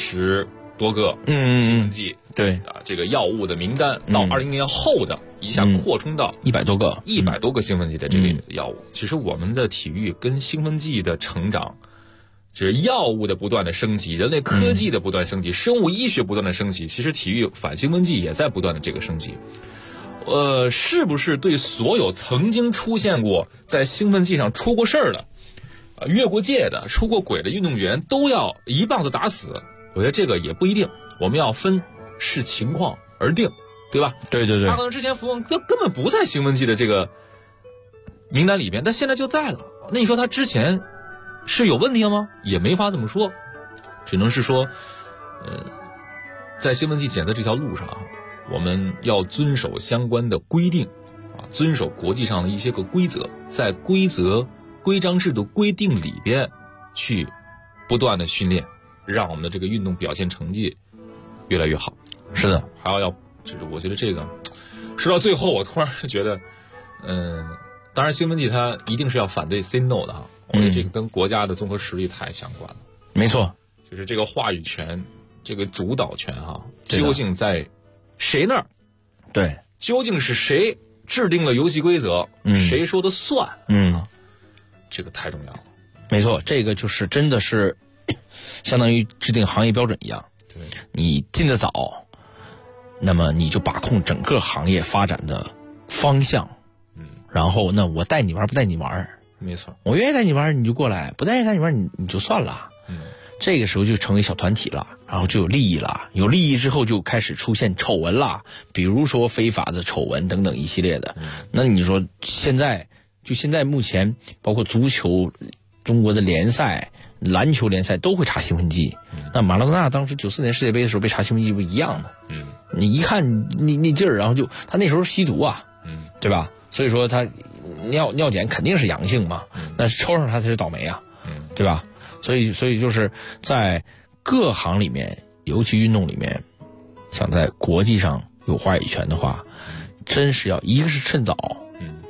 S4: 70多个兴奋剂
S6: 对
S4: 这个药物的名单，到20年后的一下扩充到
S6: 100多个
S4: 兴奋剂的这个药物。其实我们的体育跟兴奋剂的成长，就是药物的不断的升级，人类科技的不断升级，生物医学不断的升级，其实体育反兴奋剂也在不断的这个升级。是不是对所有曾经出现过在兴奋剂上出过事儿的、越过界的、出过轨的运动员都要一棒子打死？我觉得这个也不一定，我们要分视情况而定，对吧？
S6: 对，
S4: 他可能之前服用根本不在兴奋剂的这个名单里边，但现在就在了。那你说他之前是有问题了吗？也没法这么说，只能是说，在兴奋剂检测这条路上，我们要遵守相关的规定，遵守国际上的一些个规则，在规则、规章制度、规定里边去不断的训练，让我们的这个运动表现成绩越来越好。
S6: 是的，
S4: 还要我觉得这个说到最后，我突然觉得，当然兴奋剂它一定是要反对 say no 的哈。我觉得这个跟国家的综合实力太相关了。
S6: 没错，
S4: 就是这个话语权、这个主导权哈，究竟在谁那儿？
S6: 对，
S4: 究竟是谁制定了游戏规则？谁说的算？这个太重要了。
S6: 没错，这个就是真的是相当于制定行业标准一样。
S4: 对，
S6: 你进得早，那么你就把控整个行业发展的方向。然后那我带你玩不带你玩？
S4: 没错，
S6: 我愿意带你玩你就过来，不愿意带你玩你就算了。这个时候就成为小团体了，然后就有利益了，有利益之后就开始出现丑闻了，比如说非法的丑闻等等一系列的。那你说现在目前包括足球、中国的联赛、篮球联赛都会查兴奋剂。那马拉多纳当时94年世界杯的时候被查兴奋剂不一样的。你一看你那劲儿，然后就他那时候吸毒啊，对吧？所以说他尿检肯定是阳性嘛，那抽上他才是倒霉啊，对吧？所以就是在各行里面，尤其运动里面，想在国际上有话语权的话，真是要一个是趁早，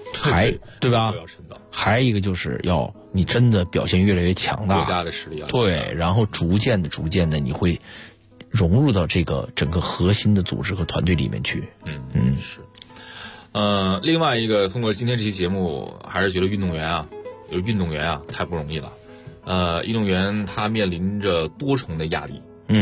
S6: 对吧？还一个就是要你真的表现越来越强大，
S4: 国家的实力
S6: 对，然后逐渐的你会融入到这个整个核心的组织和团队里面去。
S4: 是。另外一个，通过今天这期节目，还是觉得运动员啊太不容易了。运动员他面临着多重的压力，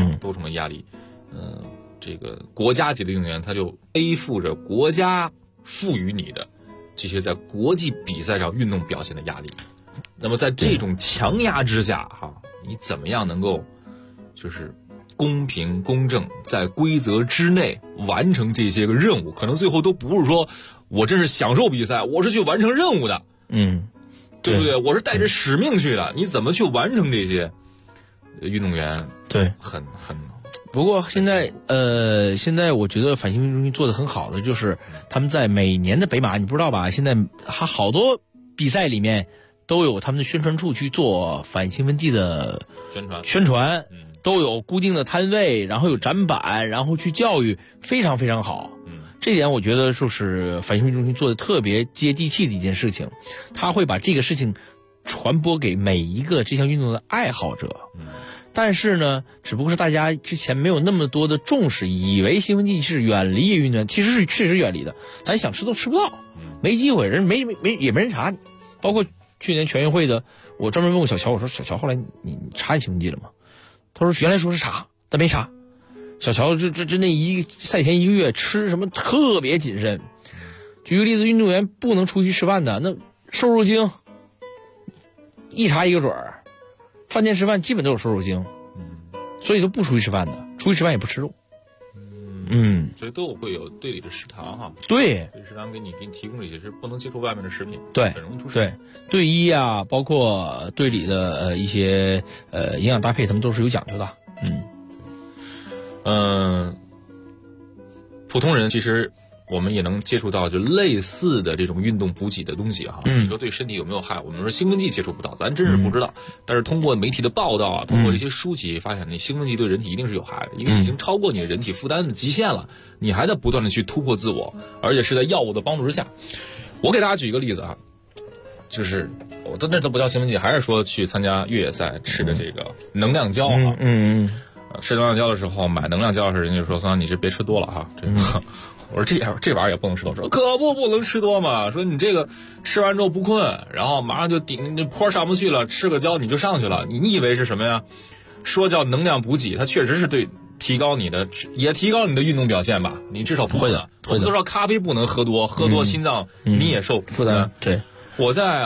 S4: 这个国家级的运动员他就背负着国家赋予你的这些在国际比赛上运动表现的压力。那么在这种强压之下你怎么样能够就是公平公正在规则之内完成这些个任务？可能最后都不是说我真是享受比赛，我是去完成任务的，对不对？我是带着使命去的，你怎么去完成这些？运动员
S6: 对
S4: 很。
S6: 不过现在我觉得反兴奋中心做的很好的就是他们在每年的北马，你不知道吧？现在好多比赛里面都有他们的宣传处去做反兴奋剂的宣传，都有固定的摊位，然后有展板，然后去教育，非常非常好。这点我觉得就是反兴奋中心做的特别接地气的一件事情，他会把这个事情传播给每一个这项运动的爱好者。但是呢，只不过是大家之前没有那么多的重视，以为兴奋剂是远离业余运动员，其实是确实远离的，咱想吃都吃不到，没机会，人也没人查你。包括去年全运会的，我专门问过小乔，我说小乔后来你查兴奋剂了吗？他说原来说是查，但没查。小乔这那赛前1个月吃什么特别谨慎。举个例子，运动员不能出去吃饭的，那瘦肉精一查一个准儿。饭店吃饭基本都有瘦肉精，所以都不出去吃饭的，出去吃饭也不吃肉。
S4: 所以都会有队里的食堂
S6: 对，
S4: 食堂给你提供这些是不能接触外面的食品，
S6: 对，
S4: 很容易出事。
S6: 对，队医啊，包括队里的一些营养搭配，他们都是有讲究的。
S4: 普通人其实我们也能接触到就类似的这种运动补给的东西你说对身体有没有害？我们说兴奋剂接触不到，咱真是不知道。但是通过媒体的报道通过这些书籍发现，你兴奋剂对人体一定是有害的，因为已经超过你人体负担的极限了，你还在不断的去突破自我，而且是在药物的帮助之下。我给大家举一个例子就是我那都不叫兴奋剂，还是说去参加越野赛吃的这个能量胶吃能量胶的时候，买能量胶的时候，人家就说算了，你这别吃多了这个。我说这玩意儿也不能吃多，说可不能吃多嘛。说你这个吃完之后不困，然后马上就顶那坡上不去了，吃个胶你就上去了。你以为是什么呀？说叫能量补给，它确实是对提高你的运动表现吧？你至少会的。我们都说咖啡不能喝多，喝多心脏你也受负担。
S6: 对。
S4: 我在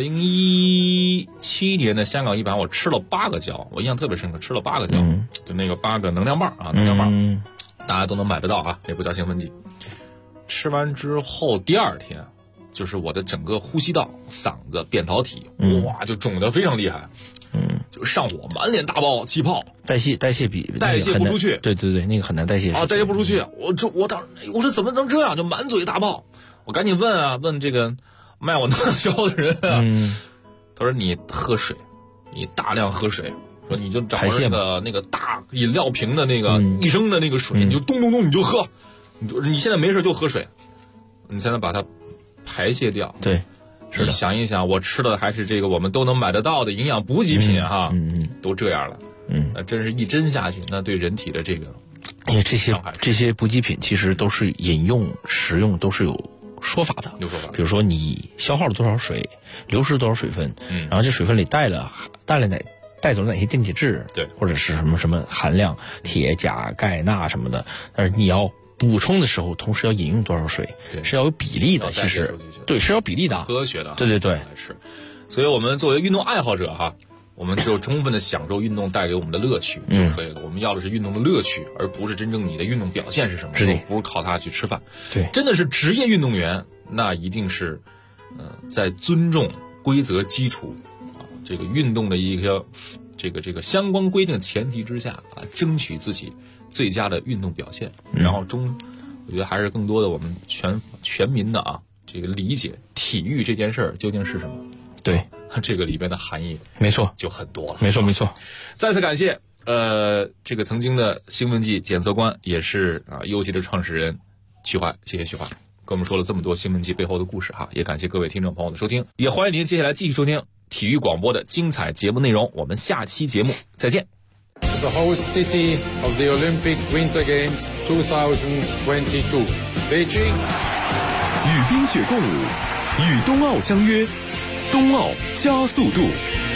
S4: 2017年的香港100，我吃了8个胶，我印象特别深刻，吃了8个胶，就那个8个能量棒能量棒，大家都能买得到这不叫兴奋剂。吃完之后第2天，就是我的整个呼吸道、嗓子、扁桃体，就肿得非常厉害，就上火，满脸大包气泡，
S6: 代谢
S4: 不出去，
S6: 对，那个很难代谢
S4: 代谢不出去。我说怎么能这样，就满嘴大泡。我赶紧问这个卖我能量胶的人他说你喝水，你大量喝水，说你就找那个大饮料瓶的那个1升的那个水，你就咚咚咚你就喝，你现在没事就喝水，你才能把它排泄掉。
S6: 对，
S4: 你想一想，我吃的还是这个我们都能买得到的营养补给品都这样了，那真是一针下去，那对人体的这个，
S6: 这些补给品其实都是饮用食用都是有说法的，比如说你消耗了多少水，流失多少水分，然后这水分里带走了哪些电解质，
S4: 对，
S6: 或者是什么含量，铁、钾、钙、钠什么的。但是你要补充的时候，同时要饮用多少水，是要有比例的。其实对，是要比例的，
S4: 科学的。
S6: 对，
S4: 是。所以我们作为运动爱好者我们只有充分的享受运动带给我们的乐趣就可以了。我们要的是运动的乐趣，而不是真正你的运动表现是什么。
S6: 是的，
S4: 不是靠它去吃饭。
S6: 对，
S4: 真的是职业运动员，那一定是在尊重规则基础这个运动的一个这个相关规定前提之下争取自己最佳的运动表现。然后我觉得还是更多的我们全民的这个理解体育这件事儿究竟是什么。
S6: 对，
S4: 这个里边的含义
S6: 没错
S4: 就很多了。
S6: 没错。
S4: 再次感谢这个曾经的兴奋剂检测官，也是优级的创始人徐华，谢谢徐华。 跟我们说了这么多兴奋剂背后的故事哈，也感谢各位听众朋友的收听，也欢迎您接下来继续收听体育广播的精彩节目内容，我们下期节目再见。
S18: The host city of the Olympic Winter Games 2022, Beijing.
S15: 与冰雪共舞，与冬奥相约，冬奥加速度。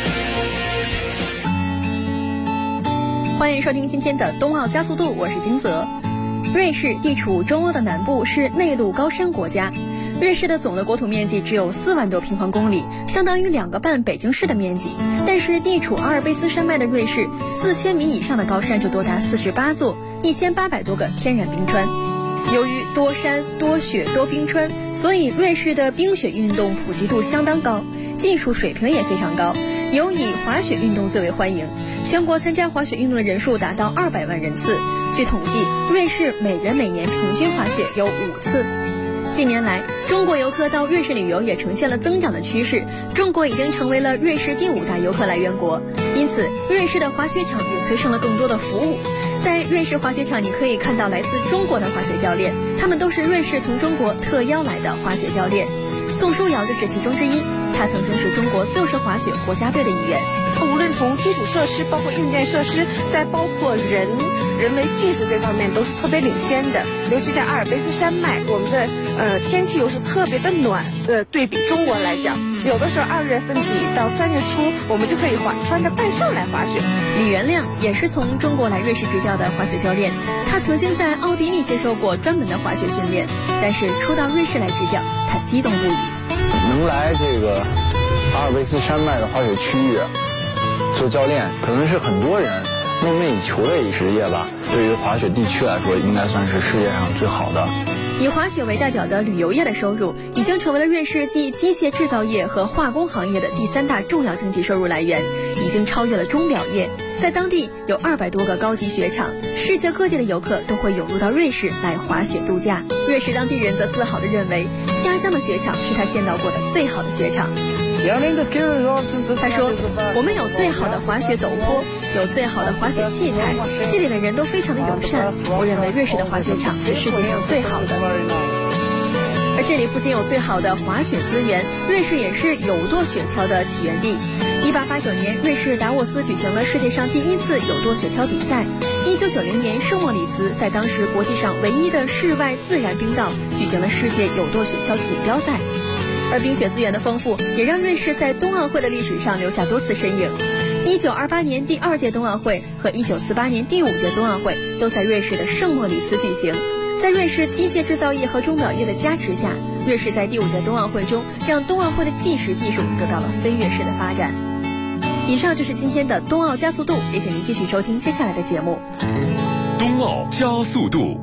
S19: 欢迎收听今天的冬奥加速度，我是金泽。瑞士地处中欧的南部，是内陆高山国家。瑞士的总的国土面积只有4万多平方公里，相当于2个半北京市的面积。但是地处阿尔卑斯山脉的瑞士，4000米以上的高山就多达48座，1800多个天然冰川。由于多山、多雪、多冰川，所以瑞士的冰雪运动普及度相当高，技术水平也非常高，尤以滑雪运动最为欢迎。全国参加滑雪运动的人数达到200万人次。据统计，瑞士每人每年平均滑雪有5次。近年来，中国游客到瑞士旅游也呈现了增长的趋势，中国已经成为了瑞士第5大游客来源国，因此瑞士的滑雪场也催生了更多的服务。在瑞士滑雪场，你可以看到来自中国的滑雪教练，他们都是瑞士从中国特邀来的滑雪教练。宋书瑶就是其中之一，他曾经是中国自由式滑雪国家队的一员。
S20: 无论从基础设施，包括硬件设施，再包括人为技术这方面都是特别领先的。尤其在阿尔卑斯山脉，我们的天气又是特别的暖，对比中国来讲，有的时候2月份底到3月初，我们就可以穿着半袖来滑雪。
S19: 李元亮也是从中国来瑞士执教的滑雪教练，他曾经在奥地利接受过专门的滑雪训练，但是初到瑞士来执教，他激动不已。
S21: 能来这个阿尔卑斯山脉的滑雪区域做教练，可能是很多人梦寐以求的一职业吧。对于滑雪地区来说，应该算是世界上最好的。
S19: 以滑雪为代表的旅游业的收入，已经成为了瑞士继机械制造业和化工行业的第3大重要经济收入来源，已经超越了钟表业。在当地有200多个高级雪场，世界各地的游客都会涌入到瑞士来滑雪度假。瑞士当地人则自豪地认为，家乡的雪场是他见到过的最好的雪场。他说，我们有最好的滑雪陡坡，有最好的滑雪器材，这里的人都非常的友善。我认为瑞士的滑雪场是世界上最好的。而这里不仅有最好的滑雪资源，瑞士也是有舵雪橇的起源地。1889年，瑞士达沃斯举行了世界上第1次有舵雪橇比赛。1990年，圣莫里茨在当时国际上唯一的室外自然冰道举行了世界有舵雪橇锦标赛。而冰雪资源的丰富，也让瑞士在冬奥会的历史上留下多次身影。1928年第2届冬奥会和1948年第5届冬奥会都在瑞士的圣莫里茨举行。在瑞士机械制造业和钟表业的加持下，瑞士在第5届冬奥会中让冬奥会的计时技术得到了飞跃式的发展。以上就是今天的冬奥加速度，也请您继续收听接下来的节目。
S15: 冬奥加速度。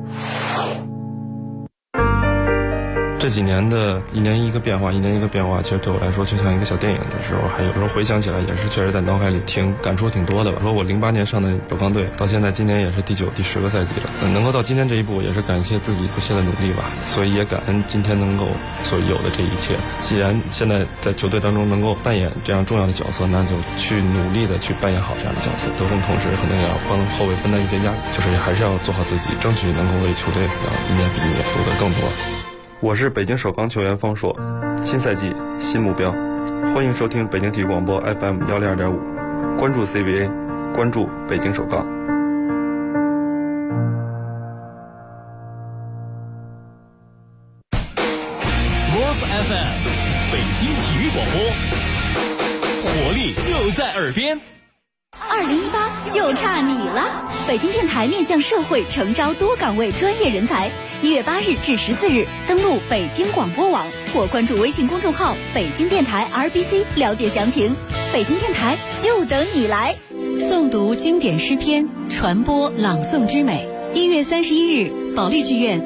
S10: 这几年的一年一个变化，其实对我来说就像一个小电影的时候，还有时候回想起来也是确实在脑海里感触挺多的吧。说我08年上的首钢队，到现在今年也是第9、第10个赛季了，能够到今天这一步，也是感谢自己不懈的努力吧。所以也感恩今天能够所有的这一切。既然现在在球队当中能够扮演这样重要的角色，那就去努力的去扮演好这样的角色。得分同时可能也要帮后卫分担一些压力，就是还是要做好自己，争取能够为球队一年比一年输得更多。我是北京首钢球员方硕，新赛季新目标，欢迎收听北京体育广播 FM 102.5，关注 CBA， 关注北京首钢。
S14: Sports FM， 北京体育广播，活力就在耳边。
S12: 2018就差你了！北京电台面向社会诚招多岗位专业人才，1月8日至14日，登录北京广播网或关注微信公众号北京电台 RBC 了解详情。北京电台就等你来！
S13: 诵读经典诗篇，传播朗诵之美。1月31日，保利剧院